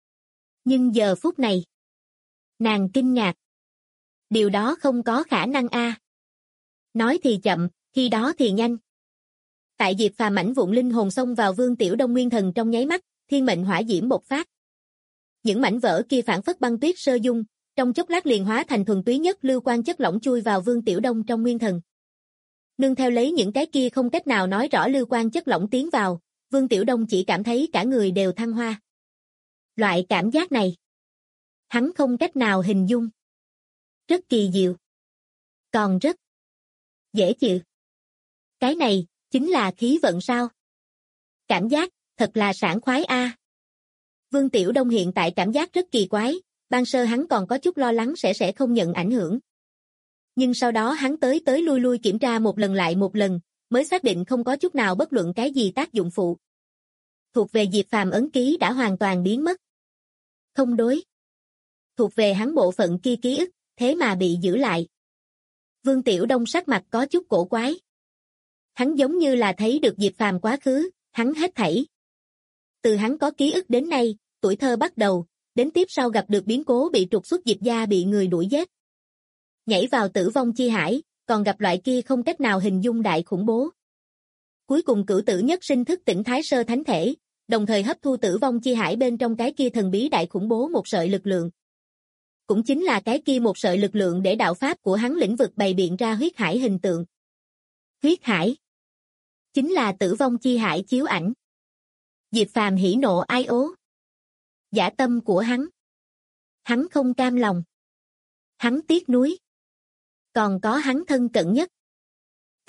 Nhưng giờ phút này, nàng kinh ngạc. Điều đó không có khả năng a. Nói thì chậm, khi đó thì nhanh. Tại Diệp Phàm mảnh vụn linh hồn xông vào Vương Tiểu Đông nguyên thần trong nháy mắt, thiên mệnh hỏa diễm bộc phát. Những mảnh vỡ kia phản phất băng tuyết sơ dung, trong chốc lát liền hóa thành thuần túy nhất lưu quan chất lỏng chui vào Vương Tiểu Đông trong nguyên thần. Nương theo lấy những cái kia không cách nào nói rõ lưu quan chất lỏng tiến vào, Vương Tiểu Đông chỉ cảm thấy cả người đều thăng hoa. Loại cảm giác này, hắn không cách nào hình dung. Rất kỳ diệu. Còn rất dễ chịu. Cái này, chính là khí vận sao? Cảm giác, thật là sảng khoái a. Vương Tiểu Đông hiện tại cảm giác rất kỳ quái, ban sơ hắn còn có chút lo lắng sẽ không nhận ảnh hưởng. Nhưng sau đó hắn tới lui lui kiểm tra một lần lại một lần, mới xác định không có chút nào bất luận cái gì tác dụng phụ. Thuộc về Diệp Phàm ấn ký đã hoàn toàn biến mất. Không đối. Thuộc về hắn bộ phận kia ký ức, thế mà bị giữ lại. Vương Tiểu Đông sắc mặt có chút cổ quái. Hắn giống như là thấy được Diệp Phàm quá khứ, hắn hết thảy. Từ hắn có ký ức đến nay, tuổi thơ bắt đầu, đến tiếp sau gặp được biến cố bị trục xuất Diệp gia bị người đuổi giết. Nhảy vào tử vong chi hải, còn gặp loại kia không cách nào hình dung đại khủng bố. Cuối cùng cửu tử nhất sinh thức tỉnh thái sơ thánh thể, đồng thời hấp thu tử vong chi hải bên trong cái kia thần bí đại khủng bố một sợi lực lượng. Cũng chính là cái kia một sợi lực lượng để đạo pháp của hắn lĩnh vực bày biện ra huyết hải hình tượng. Huyết hải chính là tử vong chi hải chiếu ảnh. Diệp Phàm hỉ nộ ai ố. Dã tâm của hắn. Hắn không cam lòng. Hắn tiếc nuối. Còn có hắn thân cận nhất. T.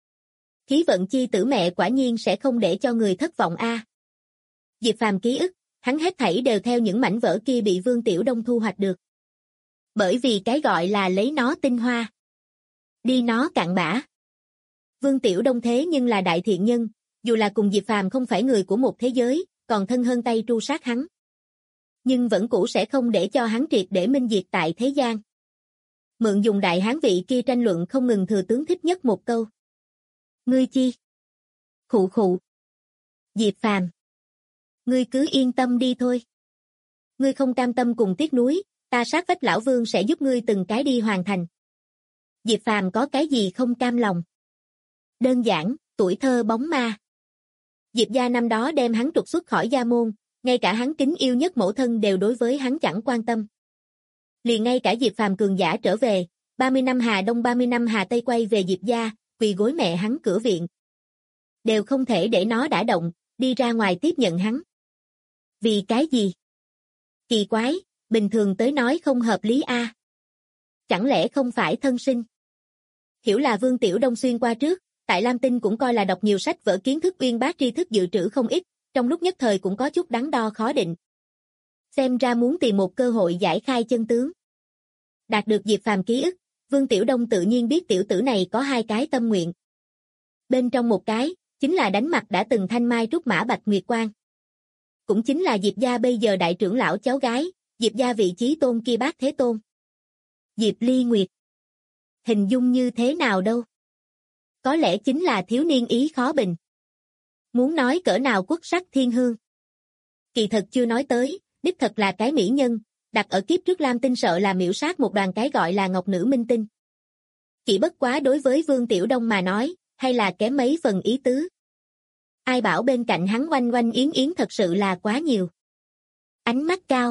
Khí vận chi tử mẹ quả nhiên sẽ không để cho người thất vọng a. Diệp Phàm ký ức, hắn hết thảy đều theo những mảnh vỡ kia bị Vương Tiểu Đông thu hoạch được. Bởi vì cái gọi là lấy nó tinh hoa. Đi nó cạn bã. Vương Tiểu Đông thế nhưng là đại thiện nhân, dù là cùng Diệp Phàm không phải người của một thế giới, còn thân hơn tay tru sát hắn. Nhưng vẫn cũ sẽ không để cho hắn triệt để minh diệt tại thế gian. Mượn dùng đại hán vị kia tranh luận không ngừng thừa tướng thích nhất một câu. Ngươi chi? Khụ khụ. Diệp Phàm. Ngươi cứ yên tâm đi thôi. Ngươi không cam tâm cùng tiếc nuối, ta sát vách lão Vương sẽ giúp ngươi từng cái đi hoàn thành. Diệp Phàm có cái gì không cam lòng? Đơn giản, tuổi thơ bóng ma. Diệp gia năm đó đem hắn trục xuất khỏi gia môn, ngay cả hắn kính yêu nhất mẫu thân đều đối với hắn chẳng quan tâm. Liền ngay cả Diệp Phàm cường giả trở về, 30 năm Hà Đông 30 năm Hà Tây quay về Diệp gia, quỳ gối mẹ hắn cửa viện. Đều không thể để nó đả động, đi ra ngoài tiếp nhận hắn. Vì cái gì? Kỳ quái, bình thường tới nói không hợp lý a. Chẳng lẽ không phải thân sinh? Hiểu là Vương Tiểu Đông xuyên qua trước, tại Lam Tinh cũng coi là đọc nhiều sách vở kiến thức uyên bác tri thức dự trữ không ít, trong lúc nhất thời cũng có chút đắn đo khó định. Xem ra muốn tìm một cơ hội giải khai chân tướng. Đạt được Diệp Phàm ký ức, Vương Tiểu Đông tự nhiên biết tiểu tử này có hai cái tâm nguyện. Bên trong một cái, chính là đánh mặt đã từng thanh mai trúc mã Bạch Nguyệt Quang. Cũng chính là Diệp gia bây giờ đại trưởng lão cháu gái, Diệp gia vị trí tôn kia bác Thế Tôn. Diệp Ly Nguyệt. Hình dung như thế nào đâu? Có lẽ chính là thiếu niên ý khó bình. Muốn nói cỡ nào quốc sắc thiên hương. Kỳ thật chưa nói tới, đích thật là cái mỹ nhân, đặt ở kiếp trước Lam Tinh sợ là miễu sát một đoàn cái gọi là ngọc nữ minh tinh. Chỉ bất quá đối với Vương Tiểu Đông mà nói, hay là kém mấy phần ý tứ. Ai bảo bên cạnh hắn oanh oanh yến yến thật sự là quá nhiều. Ánh mắt cao.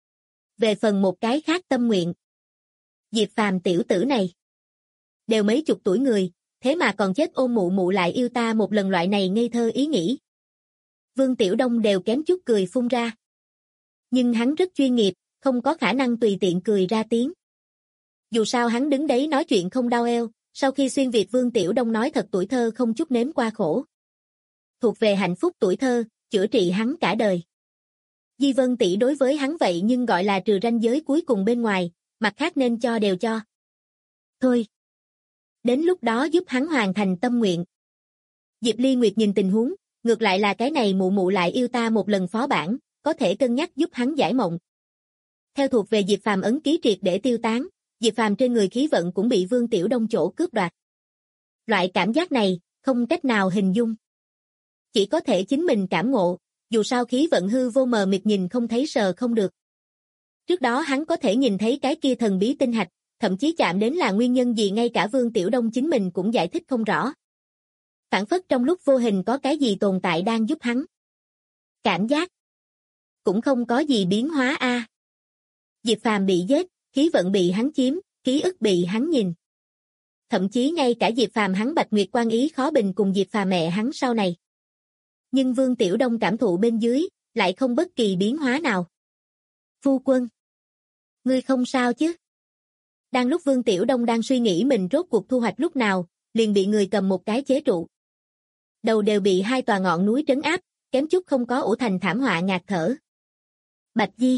Về phần một cái khác tâm nguyện. Diệp Phàm tiểu tử này. Đều mấy chục tuổi người, thế mà còn chết ôm mụ mụ lại yêu ta một lần, loại này ngây thơ ý nghĩ. Vương Tiểu Đông đều kém chút cười phun ra. Nhưng hắn rất chuyên nghiệp, không có khả năng tùy tiện cười ra tiếng. Dù sao hắn đứng đấy nói chuyện không đau eo, sau khi xuyên Việt Vương Tiểu Đông nói thật tuổi thơ không chút nếm qua khổ. Thuộc về hạnh phúc tuổi thơ, chữa trị hắn cả đời. Di Vân tỷ đối với hắn vậy nhưng gọi là trừ ranh giới cuối cùng bên ngoài, mặt khác nên cho đều cho. Thôi. Đến lúc đó giúp hắn hoàn thành tâm nguyện. Diệp Ly Nguyệt nhìn tình huống, ngược lại là cái này mụ mụ lại yêu ta một lần phó bản, có thể cân nhắc giúp hắn giải mộng. Theo thuộc về Diệp Phàm ấn ký triệt để tiêu tán, Diệp Phàm trên người khí vận cũng bị Vương Tiểu Đông chỗ cướp đoạt. Loại cảm giác này, không cách nào hình dung. Chỉ có thể chính mình cảm ngộ, dù sao khí vận hư vô mờ mịt nhìn không thấy sờ không được. Trước đó hắn có thể nhìn thấy cái kia thần bí tinh hạch, thậm chí chạm đến là nguyên nhân gì ngay cả Vương Tiểu Đông chính mình cũng giải thích không rõ. Phản phất trong lúc vô hình có cái gì tồn tại đang giúp hắn. Cảm giác cũng không có gì biến hóa a. Diệp Phàm bị giết, khí vận bị hắn chiếm, ký ức bị hắn nhìn. Thậm chí ngay cả Diệp Phàm hắn Bạch Nguyệt Quang ý khó bình cùng Diệp Phàm mẹ hắn sau này. Nhưng Vương Tiểu Đông cảm thụ bên dưới, lại không bất kỳ biến hóa nào. Phu quân, ngươi không sao chứ? Đang lúc Vương Tiểu Đông đang suy nghĩ mình rốt cuộc thu hoạch lúc nào, liền bị người cầm một cái chế trụ. Đầu đều bị hai tòa ngọn núi trấn áp, kém chút không có ủ thành thảm họa ngạt thở. Bạch Di.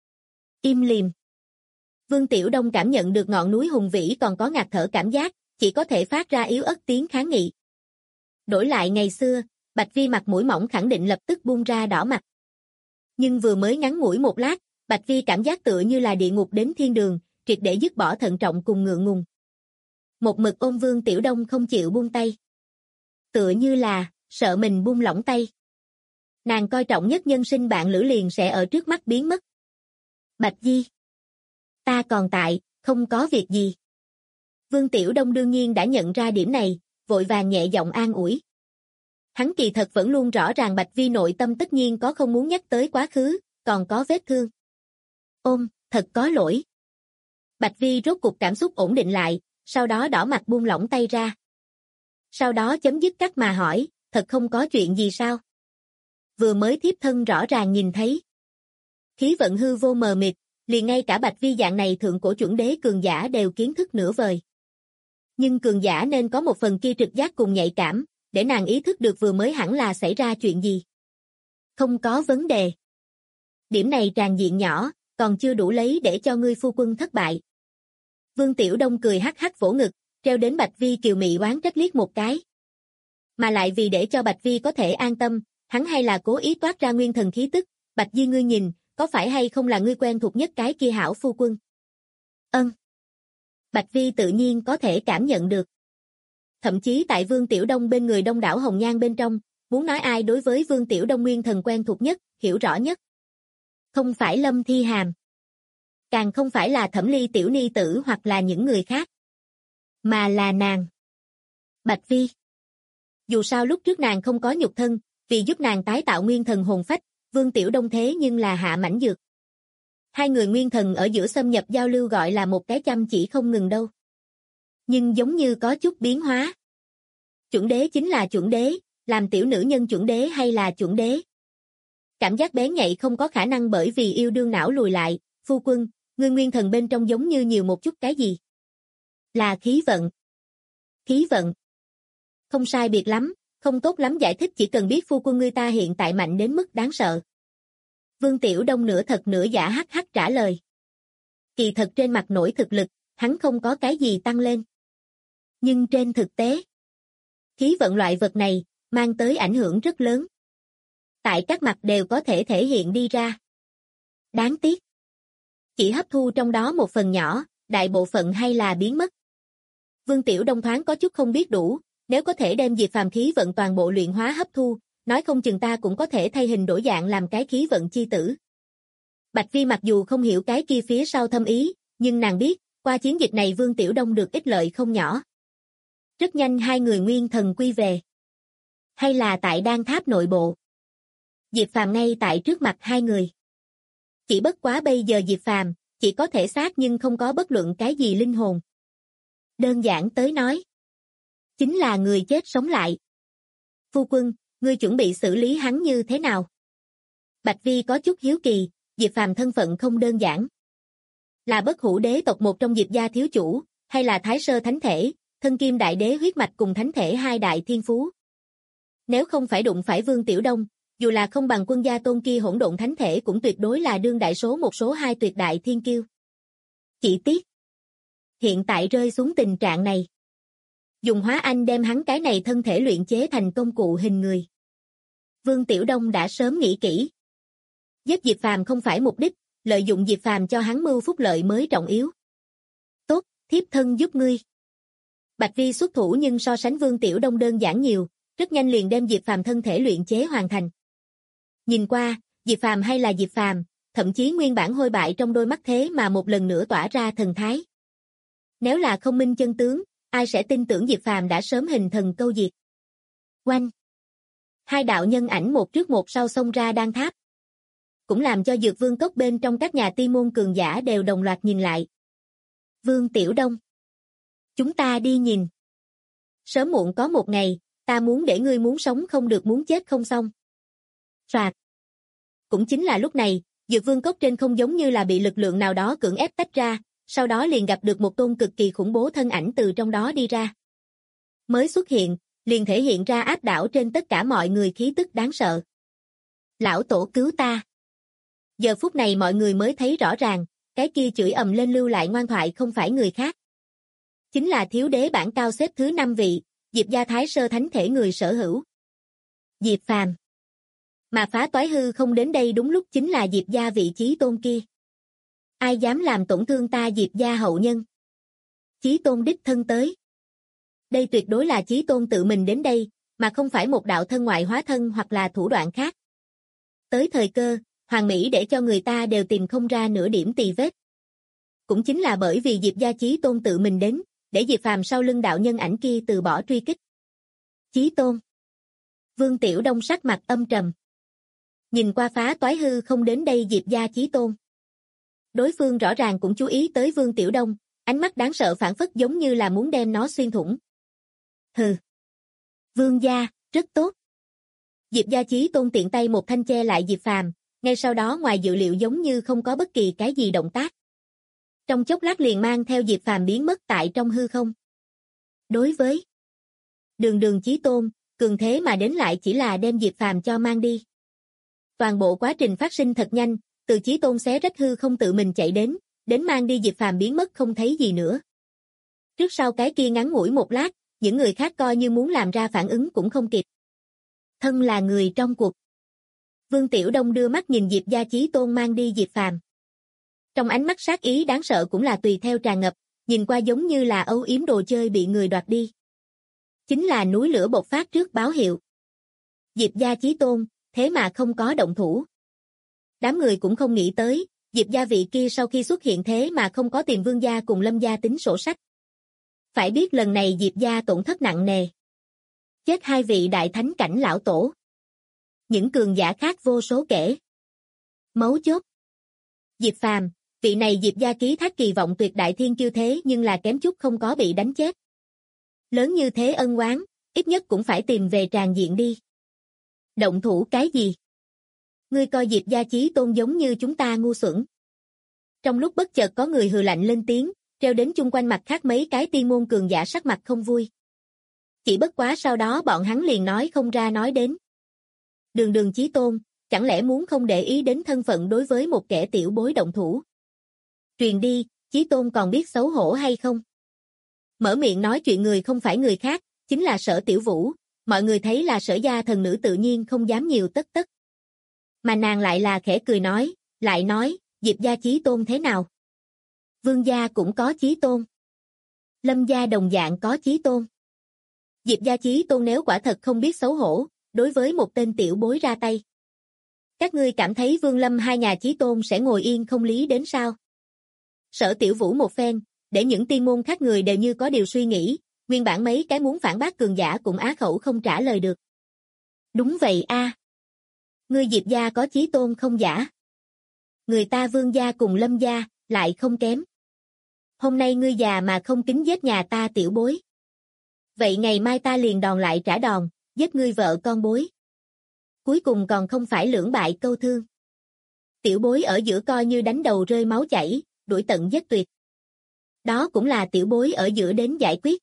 Im lìm. Vương Tiểu Đông cảm nhận được ngọn núi hùng vĩ còn có ngạt thở cảm giác, chỉ có thể phát ra yếu ớt tiếng kháng nghị. Đổi lại ngày xưa, Bạch Vi mặt mũi mỏng khẳng định lập tức buông ra đỏ mặt. Nhưng vừa mới ngắn ngủi một lát, Bạch Vi cảm giác tựa như là địa ngục đến thiên đường, triệt để dứt bỏ thận trọng cùng ngượng ngùng. Một mực ôm Vương Tiểu Đông không chịu buông tay. Tựa như là, sợ mình buông lỏng tay. Nàng coi trọng nhất nhân sinh bạn lữ liền sẽ ở trước mắt biến mất. Bạch Di. Ta còn tại, không có việc gì. Vương Tiểu Đông đương nhiên đã nhận ra điểm này, vội vàng nhẹ giọng an ủi. Hắn kỳ thật vẫn luôn rõ ràng Bạch Vi nội tâm tất nhiên có không muốn nhắc tới quá khứ, còn có vết thương. Ôm, thật có lỗi. Bạch Vi rốt cuộc cảm xúc ổn định lại, sau đó đỏ mặt buông lỏng tay ra. Sau đó chấm dứt cắt mà hỏi, thật không có chuyện gì sao? Vừa mới thiếp thân rõ ràng nhìn thấy. Khí vận hư vô mờ mịt, liền ngay cả Bạch Vi dạng này thượng cổ chuẩn đế cường giả đều kiến thức nửa vời. Nhưng cường giả nên có một phần kia trực giác cùng nhạy cảm, để nàng ý thức được vừa mới hẳn là xảy ra chuyện gì. Không có vấn đề. Điểm này tràn diện nhỏ, còn chưa đủ lấy để cho ngươi phu quân thất bại. Vương Tiểu Đông cười hắc hắc vỗ ngực, treo đến Bạch Vi kiều mị oán trách liếc một cái. Mà lại vì để cho Bạch Vi có thể an tâm, hắn hay là cố ý toát ra nguyên thần khí tức, Bạch Di ngươi nhìn, có phải hay không là ngươi quen thuộc nhất cái kia hảo phu quân? Ân. Bạch Vi tự nhiên có thể cảm nhận được. Thậm chí tại Vương Tiểu Đông bên người đông đảo hồng nhan bên trong, muốn nói ai đối với Vương Tiểu Đông nguyên thần quen thuộc nhất, hiểu rõ nhất. Không phải Lâm Thi Hàm. Càng không phải là Thẩm Ly tiểu ni tử hoặc là những người khác. Mà là nàng. Bạch Vi. Dù sao lúc trước nàng không có nhục thân, vì giúp nàng tái tạo nguyên thần hồn phách, Vương Tiểu Đông thế nhưng là hạ mãnh dược. Hai người nguyên thần ở giữa xâm nhập giao lưu gọi là một cái chăm chỉ không ngừng đâu. Nhưng giống như có chút biến hóa. Chuẩn đế chính là chuẩn đế, làm tiểu nữ nhân chuẩn đế hay là chuẩn đế. Cảm giác bén nhạy không có khả năng bởi vì yêu đương não lùi lại, phu quân, ngươi nguyên thần bên trong giống như nhiều một chút cái gì. Là khí vận. Khí vận. Không sai biệt lắm, không tốt lắm giải thích chỉ cần biết phu quân ngươi ta hiện tại mạnh đến mức đáng sợ. Vương Tiểu Đông nửa thật nửa giả hắc hắc trả lời. Kỳ thật trên mặt nổi thực lực, hắn không có cái gì tăng lên. Nhưng trên thực tế, khí vận loại vật này, mang tới ảnh hưởng rất lớn. Tại các mặt đều có thể thể hiện đi ra. Đáng tiếc. Chỉ hấp thu trong đó một phần nhỏ, đại bộ phận hay là biến mất. Vương Tiểu Đông thoáng có chút không biết đủ, nếu có thể đem Diệp Phàm khí vận toàn bộ luyện hóa hấp thu, nói không chừng ta cũng có thể thay hình đổi dạng làm cái khí vận chi tử. Bạch Vi mặc dù không hiểu cái kia phía sau thâm ý, nhưng nàng biết, qua chiến dịch này Vương Tiểu Đông được ích lợi không nhỏ. Rất nhanh hai người nguyên thần quy về. Hay là tại Đan Tháp nội bộ. Diệp Phàm ngay tại trước mặt hai người. Chỉ bất quá bây giờ Diệp Phàm chỉ có thể xác nhưng không có bất luận cái gì linh hồn. Đơn giản tới nói, chính là người chết sống lại. Phu quân, ngươi chuẩn bị xử lý hắn như thế nào? Bạch Vi có chút hiếu kỳ, Diệp Phàm thân phận không đơn giản. Là bất hủ đế tộc một trong Diệp gia thiếu chủ, hay là Thái Sơ Thánh Thể, thân kim đại đế huyết mạch cùng Thánh Thể hai đại thiên phú. Nếu không phải đụng phải Vương Tiểu Đông, dù là không bằng quân gia tôn kia hỗn độn Thánh Thể cũng tuyệt đối là đương đại số một số hai tuyệt đại thiên kiêu. Chỉ tiếc, hiện tại rơi xuống tình trạng này. Dùng hóa anh đem hắn cái này thân thể luyện chế thành công cụ hình người. Vương Tiểu Đông đã sớm nghĩ kỹ. Giết Diệp Phàm không phải mục đích, lợi dụng Diệp Phàm cho hắn mưu phúc lợi mới trọng yếu. Tốt, thiếp thân giúp ngươi. Bạch Vi xuất thủ nhưng so sánh Vương Tiểu Đông đơn giản nhiều, rất nhanh liền đem Diệp Phàm thân thể luyện chế hoàn thành. Nhìn qua, Diệp Phàm hay là Diệp Phàm, thậm chí nguyên bản hôi bại trong đôi mắt thế mà một lần nữa tỏa ra thần thái. Nếu là không minh chân tướng, ai sẽ tin tưởng Diệp Phàm đã sớm hình thần câu diệt. Oanh! Hai đạo nhân ảnh một trước một sau xông ra Đan Tháp. Cũng làm cho Dược Vương cốc bên trong các nhà tiên môn cường giả đều đồng loạt nhìn lại. Vương Tiểu Đông. Chúng ta đi nhìn. Sớm muộn có một ngày, ta muốn để ngươi muốn sống không được muốn chết không xong. Soạt. Cũng chính là lúc này, Dược Vương cốc trên không giống như là bị lực lượng nào đó cưỡng ép tách ra, sau đó liền gặp được một tôn cực kỳ khủng bố thân ảnh từ trong đó đi ra. Mới xuất hiện, liền thể hiện ra áp đảo trên tất cả mọi người khí tức đáng sợ. Lão tổ cứu ta. Giờ phút này mọi người mới thấy rõ ràng, cái kia chửi ầm lên lưu lại ngoan thoại không phải người khác. Chính là thiếu đế bảng cao xếp thứ 5 vị, Diệp gia Thái Sơ Thánh Thể người sở hữu. Diệp Phàm. Mà phá toái hư không đến đây đúng lúc chính là Diệp gia vị chí tôn kia. Ai dám làm tổn thương ta Diệp gia hậu nhân? Chí tôn đích thân tới. Đây tuyệt đối là chí tôn tự mình đến đây, mà không phải một đạo thân ngoại hóa thân hoặc là thủ đoạn khác. Tới thời cơ, hoàn mỹ để cho người ta đều tìm không ra nửa điểm tì vết. Cũng chính là bởi vì Diệp gia chí tôn tự mình đến, để Diệp Phàm sau lưng đạo nhân ảnh kia từ bỏ truy kích. Chí tôn. Vương Tiểu Đông sắc mặt âm trầm. Nhìn qua phá toái hư không đến đây Diệp gia chí tôn. Đối phương rõ ràng cũng chú ý tới Vương Tiểu Đông, ánh mắt đáng sợ phản phất giống như là muốn đem nó xuyên thủng. Hừ. Vương gia, rất tốt. Diệp gia chí tôn tiện tay một thanh che lại Diệp Phàm, ngay sau đó ngoài dự liệu giống như không có bất kỳ cái gì động tác. Trong chốc lát liền mang theo Diệp Phàm biến mất tại trong hư không. Đối với Đường chí tôn, cường thế mà đến lại chỉ là đem Diệp Phàm cho mang đi. Toàn bộ quá trình phát sinh thật nhanh, từ chí tôn xé rách hư không tự mình chạy đến mang đi Diệp Phàm biến mất không thấy gì nữa. Trước sau cái kia ngắn ngủi một lát, những người khác coi như muốn làm ra phản ứng cũng không kịp. Thân là người trong cuộc. Vương Tiểu Đông đưa mắt nhìn Diệp gia chí tôn mang đi Diệp Phàm. Trong ánh mắt sát ý đáng sợ cũng là tùy theo tràn ngập, nhìn qua giống như là âu yếm đồ chơi bị người đoạt đi. Chính là núi lửa bộc phát trước báo hiệu. Diệp gia chí tôn, thế mà không có động thủ. Đám người cũng không nghĩ tới, Diệp gia vị kia sau khi xuất hiện thế mà không có tìm Vương gia cùng Lâm gia tính sổ sách. Phải biết lần này Diệp gia tổn thất nặng nề. Chết 2 vị đại thánh cảnh lão tổ. Những cường giả khác vô số kể. Mấu chốt. Diệp Phàm, vị này Diệp gia ký thác kỳ vọng tuyệt đại thiên kiêu thế nhưng là kém chút không có bị đánh chết. Lớn như thế ân oán, ít nhất cũng phải tìm về tràng diện đi. Động thủ cái gì? Ngươi coi Diệp gia chí tôn giống như chúng ta ngu xuẩn. Trong lúc bất chợt có người hừ lạnh lên tiếng, treo đến chung quanh mặt khác mấy cái tiên môn cường giả sắc mặt không vui. Chỉ bất quá sau đó bọn hắn liền nói không ra nói đến. Đường chí tôn, chẳng lẽ muốn không để ý đến thân phận đối với một kẻ tiểu bối động thủ? Truyền đi, chí tôn còn biết xấu hổ hay không? Mở miệng nói chuyện người không phải người khác, chính là Sở Tiểu Vũ, mọi người thấy là Sở gia thần nữ tự nhiên không dám nhiều tất. Mà nàng lại là khẽ cười nói, lại nói, Diệp gia chí tôn thế nào? Vương gia cũng có chí tôn. Lâm gia đồng dạng có chí tôn. Diệp gia chí tôn nếu quả thật không biết xấu hổ, đối với một tên tiểu bối ra tay. Các ngươi cảm thấy Vương Lâm hai nhà chí tôn sẽ ngồi yên không lý đến sao? Sở Tiểu Vũ một phen, để những tiên môn khác người đều như có điều suy nghĩ, nguyên bản mấy cái muốn phản bác cường giả cũng á khẩu không trả lời được. Đúng vậy a. Ngươi Diệp gia có chí tôn không giả? Người ta Vương gia cùng Lâm gia, lại không kém. Hôm nay ngươi già mà không kính giết nhà ta tiểu bối. Vậy ngày mai ta liền đòn lại trả đòn, giết ngươi vợ con bối. Cuối cùng còn không phải lưỡng bại câu thương. Tiểu bối ở giữa coi như đánh đầu rơi máu chảy, đuổi tận giết tuyệt. Đó cũng là tiểu bối ở giữa đến giải quyết.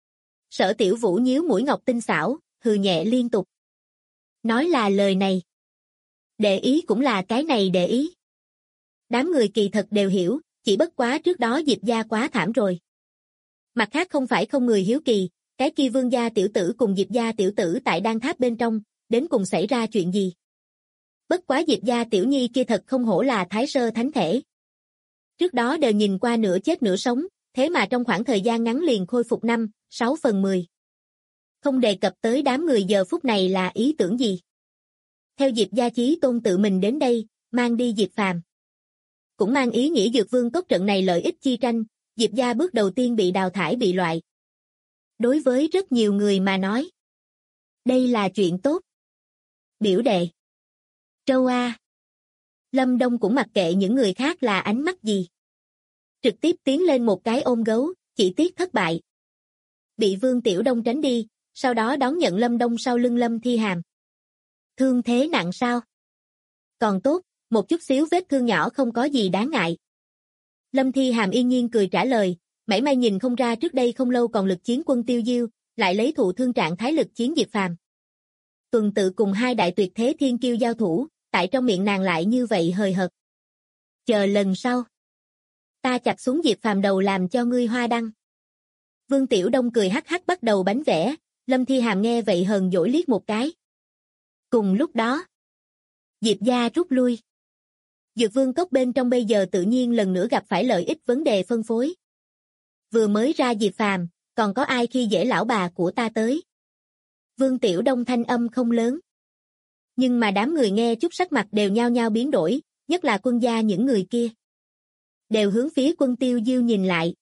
Sở Tiểu Vũ nhíu mũi ngọc tinh xảo, hừ nhẹ liên tục. Nói là lời này. Để ý cũng là cái này để ý. Đám người kỳ thật đều hiểu, chỉ bất quá trước đó Diệp gia quá thảm rồi. Mặt khác không phải không người hiếu kỳ, cái kia Vương gia tiểu tử cùng Diệp gia tiểu tử tại đan tháp bên trong, đến cùng xảy ra chuyện gì? Bất quá Diệp gia tiểu nhi kia thật không hổ là thái sơ thánh thể. Trước đó đều nhìn qua nửa chết nửa sống, thế mà trong khoảng thời gian ngắn liền khôi phục 5/6/10. Không đề cập tới đám người giờ phút này là ý tưởng gì. Theo Diệp gia chí tôn tự mình đến đây, mang đi Diệp Phàm. Cũng mang ý nghĩa Dược Vương cốc trận này lợi ích chi tranh, Diệp gia bước đầu tiên bị đào thải bị loại. Đối với rất nhiều người mà nói, đây là chuyện tốt. Biểu đệ. Trâu A. Lâm Đông cũng mặc kệ những người khác là ánh mắt gì. Trực tiếp tiến lên một cái ôm gấu, chỉ tiếc thất bại. Bị Vương Tiểu Đông tránh đi, sau đó đón nhận Lâm Đông sau lưng Lâm Thi Hàm. Thương thế nặng sao? Còn tốt, một chút xíu vết thương nhỏ không có gì đáng ngại. Lâm Thi Hàm yên nhiên cười trả lời, mảy may nhìn không ra trước đây không lâu còn lực chiến quân Tiêu Diêu, lại lấy thụ thương trạng thái lực chiến Diệp Phàm. Tuần tự cùng hai đại tuyệt thế thiên kiêu giao thủ, tại trong miệng nàng lại như vậy hời hợt. Chờ lần sau. Ta chặt xuống Diệp Phàm đầu làm cho ngươi hoa đăng. Vương Tiểu Đông cười hắc hắc bắt đầu bánh vẽ, Lâm Thi Hàm nghe vậy hờn dỗi liếc một cái. Cùng lúc đó, Diệp gia rút lui. Dược Vương cốc bên trong bây giờ tự nhiên lần nữa gặp phải lợi ích vấn đề phân phối. Vừa mới ra Diệp Phàm, còn có ai khi dễ lão bà của ta tới. Vương Tiểu Đông thanh âm không lớn. Nhưng mà đám người nghe chút sắc mặt đều nhao nhao biến đổi, nhất là quân gia những người kia. Đều hướng phía quân Tiêu Diêu nhìn lại.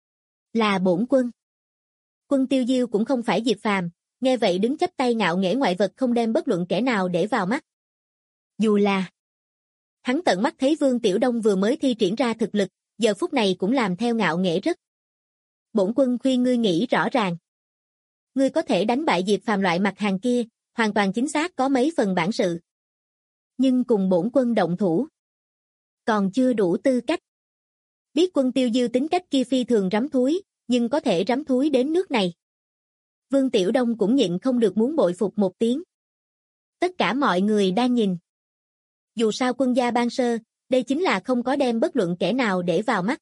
Là bổn quân. Quân Tiêu Diêu cũng không phải Diệp Phàm, nghe vậy đứng chắp tay ngạo nghễ ngoại vật không đem bất luận kẻ nào để vào mắt. Dù là hắn tận mắt thấy Vương Tiểu Đông vừa mới thi triển ra thực lực, giờ phút này cũng làm theo ngạo nghễ rất. Bổn quân khuyên ngươi nghĩ rõ ràng. Ngươi có thể đánh bại Diệp Phàm loại mặt hàng kia, hoàn toàn chính xác có mấy phần bản sự. Nhưng cùng bổn quân động thủ, còn chưa đủ tư cách. Biết quân Tiêu Diêu tính cách kia phi thường rắm thúi, nhưng có thể rắm thúi đến nước này. Vương Tiểu Đông cũng nhịn không được muốn bội phục một tiếng. Tất cả mọi người đang nhìn. Dù sao quân gia ban sơ, đây chính là không có đem bất luận kẻ nào để vào mắt.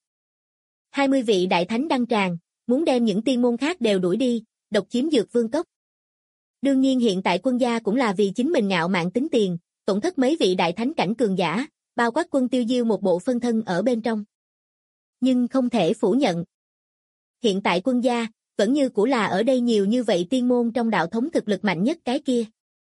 20 vị đại thánh đăng tràng, muốn đem những tiên môn khác đều đuổi đi, độc chiếm Dược Vương cốc. Đương nhiên hiện tại quân gia cũng là vì chính mình ngạo mạn tính tiền, tổn thất mấy vị đại thánh cảnh cường giả, bao quát quân Tiêu Diêu một bộ phân thân ở bên trong. Nhưng không thể phủ nhận. Hiện tại quân gia, vẫn như cũ là ở đây nhiều như vậy tiên môn trong đạo thống thực lực mạnh nhất cái kia.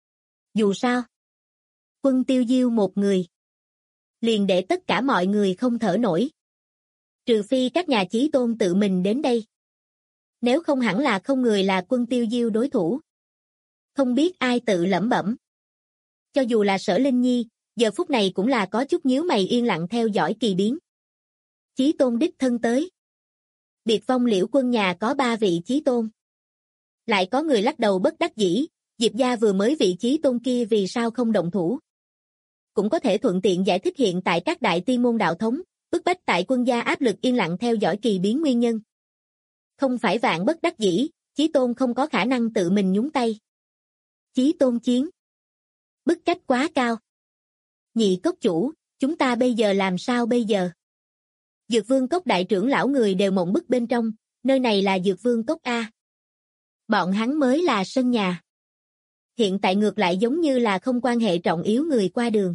Dù sao, Quân Tiêu Diêu một người, liền để tất cả mọi người không thở nổi. Trừ phi các nhà chí tôn tự mình đến đây. Nếu không hẳn là không người là Quân Tiêu Diêu đối thủ. Không biết ai tự lẩm bẩm. Cho dù là Sở Linh Nhi, giờ phút này cũng là có chút nhíu mày yên lặng theo dõi kỳ biến. Chí tôn đích thân tới. Biệt vong Liễu Quân nhà có 3 vị chí tôn. Lại có người lắc đầu bất đắc dĩ, Diệp gia vừa mới vị chí tôn kia vì sao không động thủ. Cũng có thể thuận tiện giải thích hiện tại các đại tiên môn đạo thống, bức bách tại quân gia áp lực yên lặng theo dõi kỳ biến nguyên nhân. Không phải vạn bất đắc dĩ, chí tôn không có khả năng tự mình nhúng tay. Chí tôn chiến. Bức cách quá cao. Nhị cốc chủ, chúng ta bây giờ làm sao bây giờ? Dược Vương Cốc đại trưởng lão người đều mộng bức bên trong, nơi này là Dược Vương Cốc A. Bọn hắn mới là sân nhà. Hiện tại ngược lại giống như là không quan hệ trọng yếu người qua đường.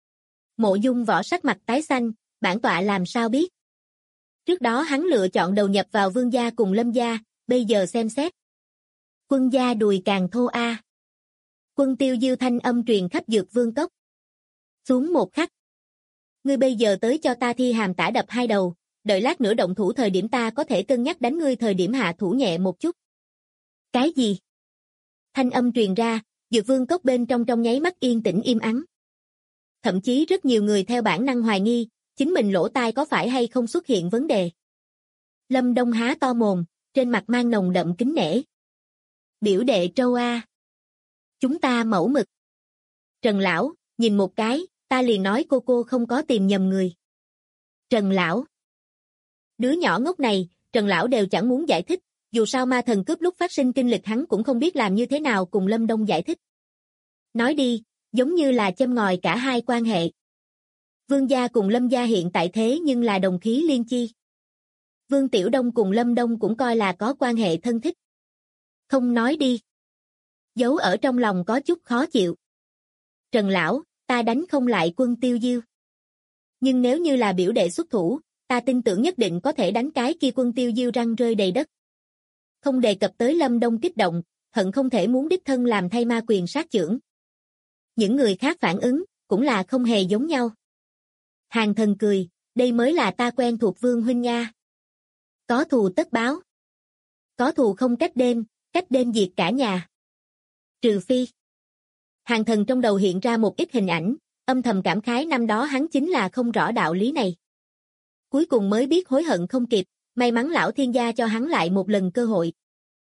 Mộ Dung Võ sắc mặt tái xanh, bản tọa làm sao biết? Trước đó hắn lựa chọn đầu nhập vào Vương gia cùng Lâm gia, bây giờ xem xét. Quân gia đùi càng thô A. Quân Tiêu Diêu thanh âm truyền khắp Dược Vương Cốc. Xuống một khắc. Ngươi bây giờ tới cho ta thi hàm tả đập 2 đầu, đợi lát nữa động thủ thời điểm ta có thể cân nhắc đánh ngươi thời điểm hạ thủ nhẹ một chút. Cái gì? Thanh âm truyền ra, Dược Vương Cốc bên trong nháy mắt yên tĩnh im ắng. Thậm chí rất nhiều người theo bản năng hoài nghi, chính mình lỗ tai có phải hay không xuất hiện vấn đề. Lâm Đông há to mồm, trên mặt mang nồng đậm kính nể. Biểu đệ Trâu A. Chúng ta mẫu mực. Trần lão, nhìn một cái, ta liền nói cô không có tìm nhầm người. Trần lão. Đứa nhỏ ngốc này, Trần lão đều chẳng muốn giải thích, dù sao ma thần cướp lúc phát sinh kinh lịch hắn cũng không biết làm như thế nào cùng Lâm Đông giải thích. Nói đi, giống như là châm ngòi cả hai quan hệ. Vương gia cùng Lâm gia hiện tại thế nhưng là đồng khí liên chi. Vương Tiểu Đông cùng Lâm Đông cũng coi là có quan hệ thân thích. Không nói đi. Giấu ở trong lòng có chút khó chịu. Trần lão, ta đánh không lại Quân Tiêu Diêu. Nhưng nếu như là biểu đệ xuất thủ, ta tin tưởng nhất định có thể đánh cái kia Quân Tiêu Diêu răng rơi đầy đất. Không đề cập tới Lâm Đông kích động, hận không thể muốn đích thân làm thay ma quyền sát chưởng. Những người khác phản ứng, cũng là không hề giống nhau. Hàng Thần cười, đây mới là ta quen thuộc Vương huynh nha. Có thù tất báo. Có thù không cách đêm diệt cả nhà. Trừ phi. Hàng Thần trong đầu hiện ra một ít hình ảnh, âm thầm cảm khái năm đó hắn chính là không rõ đạo lý này. Cuối cùng mới biết hối hận không kịp, may mắn lão thiên gia cho hắn lại một lần cơ hội.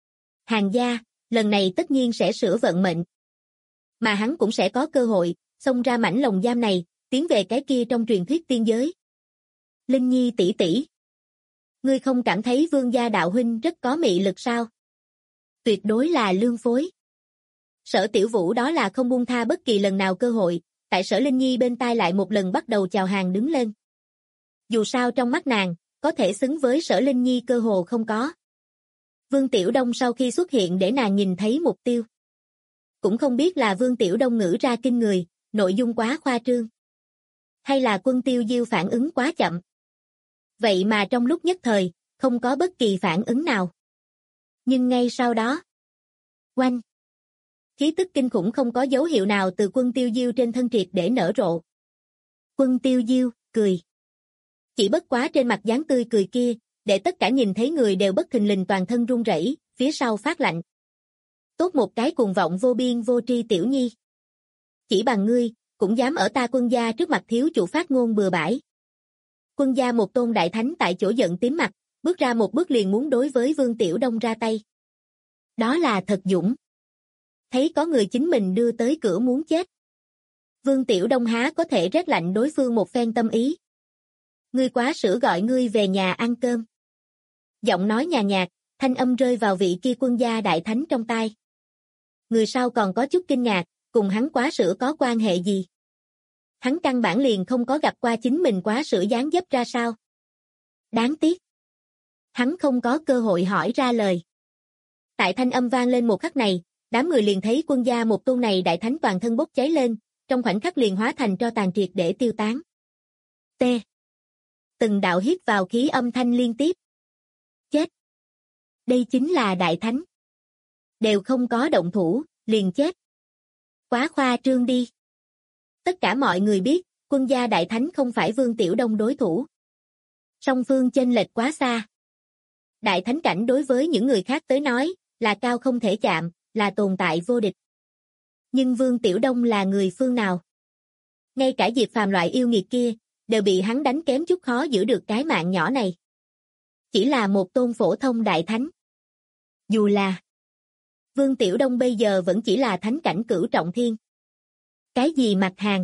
Hàng gia, lần này tất nhiên sẽ sửa vận mệnh. Mà hắn cũng sẽ có cơ hội, xông ra mảnh lồng giam này, tiến về cái kia trong truyền thuyết tiên giới. Linh Nhi tỷ tỷ. Ngươi không cảm thấy Vương gia đạo huynh rất có mị lực sao? Tuyệt đối là lương phối. Sở Tiểu Vũ đó là không buông tha bất kỳ lần nào cơ hội, tại Sở Linh Nhi bên tai lại một lần bắt đầu chào hàng đứng lên. Dù sao trong mắt nàng, có thể xứng với Sở Linh Nhi cơ hồ không có. Vương Tiểu Đông sau khi xuất hiện để nàng nhìn thấy mục tiêu. Cũng không biết là Vương Tiểu Đông ngữ ra kinh người, nội dung quá khoa trương. Hay là Quân Tiêu Diêu phản ứng quá chậm. Vậy mà trong lúc nhất thời, không có bất kỳ phản ứng nào. Nhưng ngay sau đó, oanh. Khí tức kinh khủng không có dấu hiệu nào từ Quân Tiêu Diêu trên thân triệt để nở rộ. Quân Tiêu Diêu, cười. Chỉ bất quá trên mặt dáng tươi cười kia, để tất cả nhìn thấy người đều bất thình lình toàn thân run rẩy, phía sau phát lạnh. Tốt một cái cuồng vọng vô biên vô tri tiểu nhi. Chỉ bằng ngươi, cũng dám ở ta Quân gia trước mặt thiếu chủ phát ngôn bừa bãi. Quân gia một tôn đại thánh tại chỗ giận tím mặt, bước ra một bước liền muốn đối với Vương Tiểu Đông ra tay. Đó là thật dũng. Thấy có người chính mình đưa tới cửa muốn chết. Vương Tiểu Đông há có thể rét lạnh đối phương một phen tâm ý. Ngươi quá sữa gọi ngươi về nhà ăn cơm. Giọng nói nhàn nhạt, thanh âm rơi vào vị kia Quân gia đại thánh trong tai. Người sau còn có chút kinh ngạc, cùng hắn quá sữa có quan hệ gì? Hắn căn bản liền không có gặp qua chính mình quá sữa dáng dấp ra sao. Đáng tiếc. Hắn không có cơ hội hỏi ra lời. Tại thanh âm vang lên một khắc này, đám người liền thấy Quân gia một tôn này đại thánh toàn thân bốc cháy lên, trong khoảnh khắc liền hóa thành tro tàn triệt để tiêu tán. T. Từng đạo hít vào khí âm thanh liên tiếp. Chết. Đây chính là đại thánh. Đều không có động thủ, liền chết. Quá khoa trương đi. Tất cả mọi người biết, quân gia đại thánh không phải Vương Tiểu Đông đối thủ. Song phương chênh lệch quá xa. Đại thánh cảnh đối với những người khác tới nói, là cao không thể chạm, là tồn tại vô địch. Nhưng Vương Tiểu Đông là người phương nào? Ngay cả Diệp Phàm loại yêu nghiệt kia, đều bị hắn đánh kém chút khó giữ được cái mạng nhỏ này. Chỉ là một tôn phổ thông đại thánh. Dù là Vương Tiểu Đông bây giờ vẫn chỉ là thánh cảnh cửu trọng thiên. Cái gì mặt hàng?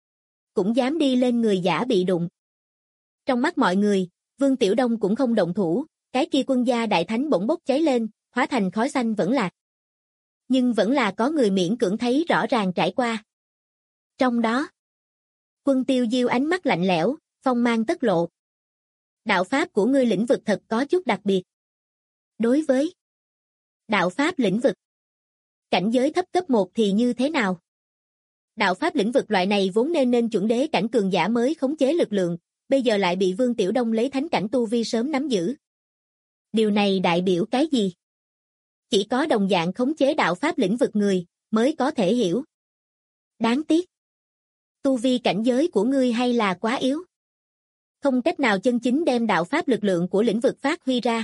Cũng dám đi lên người giả bị đụng. Trong mắt mọi người, Vương Tiểu Đông cũng không động thủ, cái kia quân gia đại thánh bỗng bốc cháy lên, hóa thành khói xanh vẫn lạc. Nhưng vẫn là có người miễn cưỡng thấy rõ ràng trải qua. Trong đó, Quân Tiêu Diêu ánh mắt lạnh lẽo, phong mang tất lộ. Đạo pháp của ngươi lĩnh vực thật có chút đặc biệt. Đối với đạo pháp lĩnh vực, cảnh giới thấp cấp 1 thì như thế nào? Đạo pháp lĩnh vực loại này vốn nên chuẩn đế cảnh cường giả mới khống chế lực lượng, bây giờ lại bị Vương Tiểu Đông lấy thánh cảnh tu vi sớm nắm giữ. Điều này đại biểu cái gì? Chỉ có đồng dạng khống chế đạo pháp lĩnh vực người, mới có thể hiểu. Đáng tiếc. Tu vi cảnh giới của ngươi hay là quá yếu. Không cách nào chân chính đem đạo pháp lực lượng của lĩnh vực phát huy ra.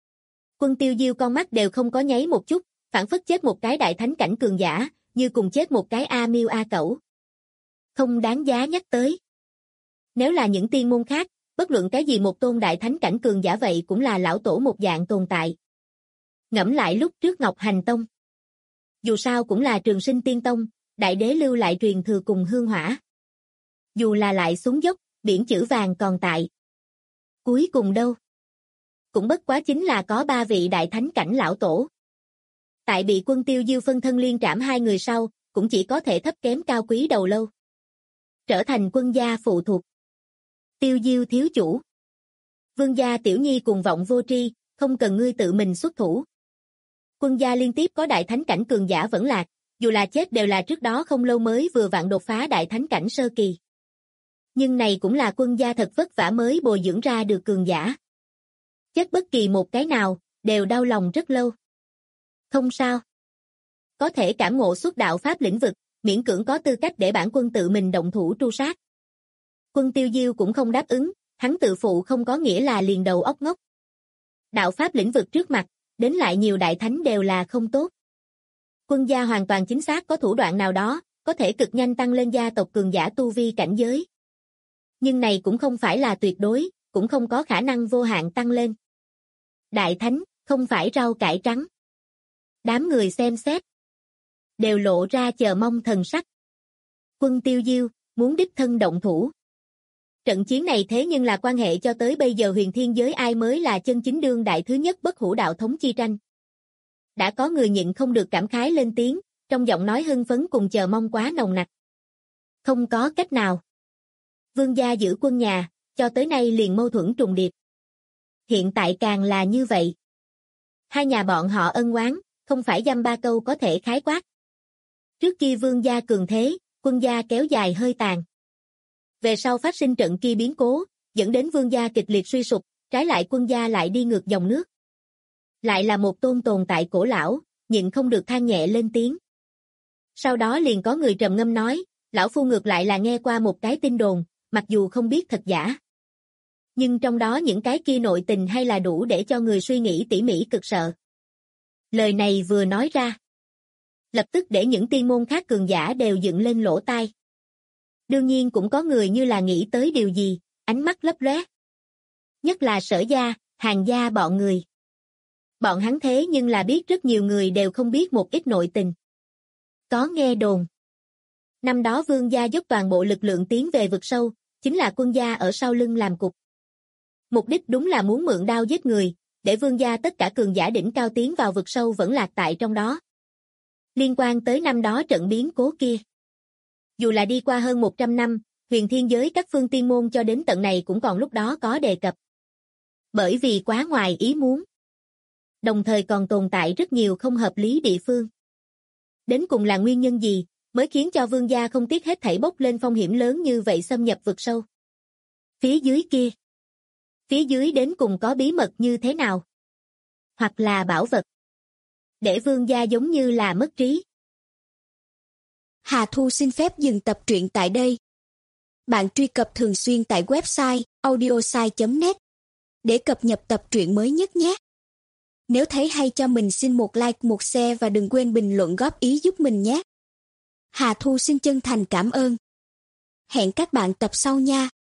Quân Tiêu Diêu con mắt đều không có nháy một chút, phản phất chết một cái đại thánh cảnh cường giả, như cùng chết một cái A Miêu A Cẩu. Không đáng giá nhắc tới. Nếu là những tiên môn khác, bất luận cái gì một tôn đại thánh cảnh cường giả vậy cũng là lão tổ một dạng tồn tại. Ngẫm lại lúc trước Ngọc Hành Tông. Dù sao cũng là Trường Sinh Tiên Tông, đại đế lưu lại truyền thừa cùng hương hỏa. Dù là lại xuống dốc, biển chữ vàng còn tại. Cuối cùng đâu? Cũng bất quá chính là có 3 vị đại thánh cảnh lão tổ. Tại bị Quân Tiêu Diêu phân thân liên trảm 2 người sau, cũng chỉ có thể thấp kém cao quý đầu lâu. Trở thành quân gia phụ thuộc. Tiêu Diêu thiếu chủ. Vương gia tiểu nhi cùng vọng vô tri, không cần ngươi tự mình xuất thủ. Quân gia liên tiếp có đại thánh cảnh cường giả vẫn lạc, dù là chết đều là trước đó không lâu mới vừa vặn đột phá đại thánh cảnh sơ kỳ. Nhưng này cũng là quân gia thật vất vả mới bồi dưỡng ra được cường giả. Chết bất kỳ một cái nào, đều đau lòng rất lâu. Không sao. Có thể cảm ngộ xuất đạo pháp lĩnh vực, miễn cưỡng có tư cách để bản quân tự mình động thủ tru sát. Quân Tiêu Diêu cũng không đáp ứng, hắn tự phụ không có nghĩa là liền đầu óc ngốc. Đạo pháp lĩnh vực trước mặt, đến lại nhiều đại thánh đều là không tốt. Quân gia hoàn toàn chính xác có thủ đoạn nào đó, có thể cực nhanh tăng lên gia tộc cường giả tu vi cảnh giới. Nhưng này cũng không phải là tuyệt đối, cũng không có khả năng vô hạn tăng lên. Đại thánh, không phải rau cải trắng. Đám người xem xét, đều lộ ra chờ mong thần sắc. Quân Tiêu Diêu, muốn đích thân động thủ. Trận chiến này thế nhưng là quan hệ cho tới bây giờ huyền thiên giới ai mới là chân chính đương đại thứ nhất bất hủ đạo thống chi tranh. Đã có người nhịn không được cảm khái lên tiếng, trong giọng nói hưng phấn cùng chờ mong quá nồng nặc. Không có cách nào. Vương gia giữ quân nhà, cho tới nay liền mâu thuẫn trùng điệp. Hiện tại càng là như vậy. Hai nhà bọn họ ân oán, không phải dăm ba câu có thể khái quát. Trước kia vương gia cường thế, quân gia kéo dài hơi tàn. Về sau phát sinh trận kia biến cố, dẫn đến vương gia kịch liệt suy sụp, trái lại quân gia lại đi ngược dòng nước. Lại là một tôn tồn tại cổ lão, nhịn không được than nhẹ lên tiếng. Sau đó liền có người trầm ngâm nói, lão phu ngược lại là nghe qua một cái tin đồn, mặc dù không biết thật giả. Nhưng trong đó những cái kia nội tình hay là đủ để cho người suy nghĩ tỉ mỉ cực sợ. Lời này vừa nói ra, lập tức để những tiên môn khác cường giả đều dựng lên lỗ tai. Đương nhiên cũng có người như là nghĩ tới điều gì, ánh mắt lấp lóe. Nhất là Sở gia, Hàn gia bọn người. Bọn hắn thế nhưng là biết rất nhiều người đều không biết một ít nội tình. Có nghe đồn. Năm đó vương gia dốc toàn bộ lực lượng tiến về vực sâu, chính là quân gia ở sau lưng làm cục. Mục đích đúng là muốn mượn đao giết người, để vương gia tất cả cường giả đỉnh cao tiến vào vực sâu vẫn lạc tại trong đó. Liên quan tới năm đó trận biến cố kia. Dù là đi qua hơn 100 năm, huyền thiên giới các phương tiên môn cho đến tận này cũng còn lúc đó có đề cập. Bởi vì quá ngoài ý muốn. Đồng thời còn tồn tại rất nhiều không hợp lý địa phương. Đến cùng là nguyên nhân gì, mới khiến cho vương gia không tiếc hết thảy bốc lên phong hiểm lớn như vậy xâm nhập vực sâu. Phía dưới kia. Phía dưới đến cùng có bí mật như thế nào? hoặc là bảo vật. Để vương gia giống như là mất trí. Hà Thu xin phép dừng tập truyện tại đây. Bạn truy cập thường xuyên tại website audiosai.net để cập nhật tập truyện mới nhất nhé. Nếu thấy hay cho mình xin một like, một share và đừng quên bình luận góp ý giúp mình nhé. Hà Thu xin chân thành cảm ơn. Hẹn các bạn tập sau nha.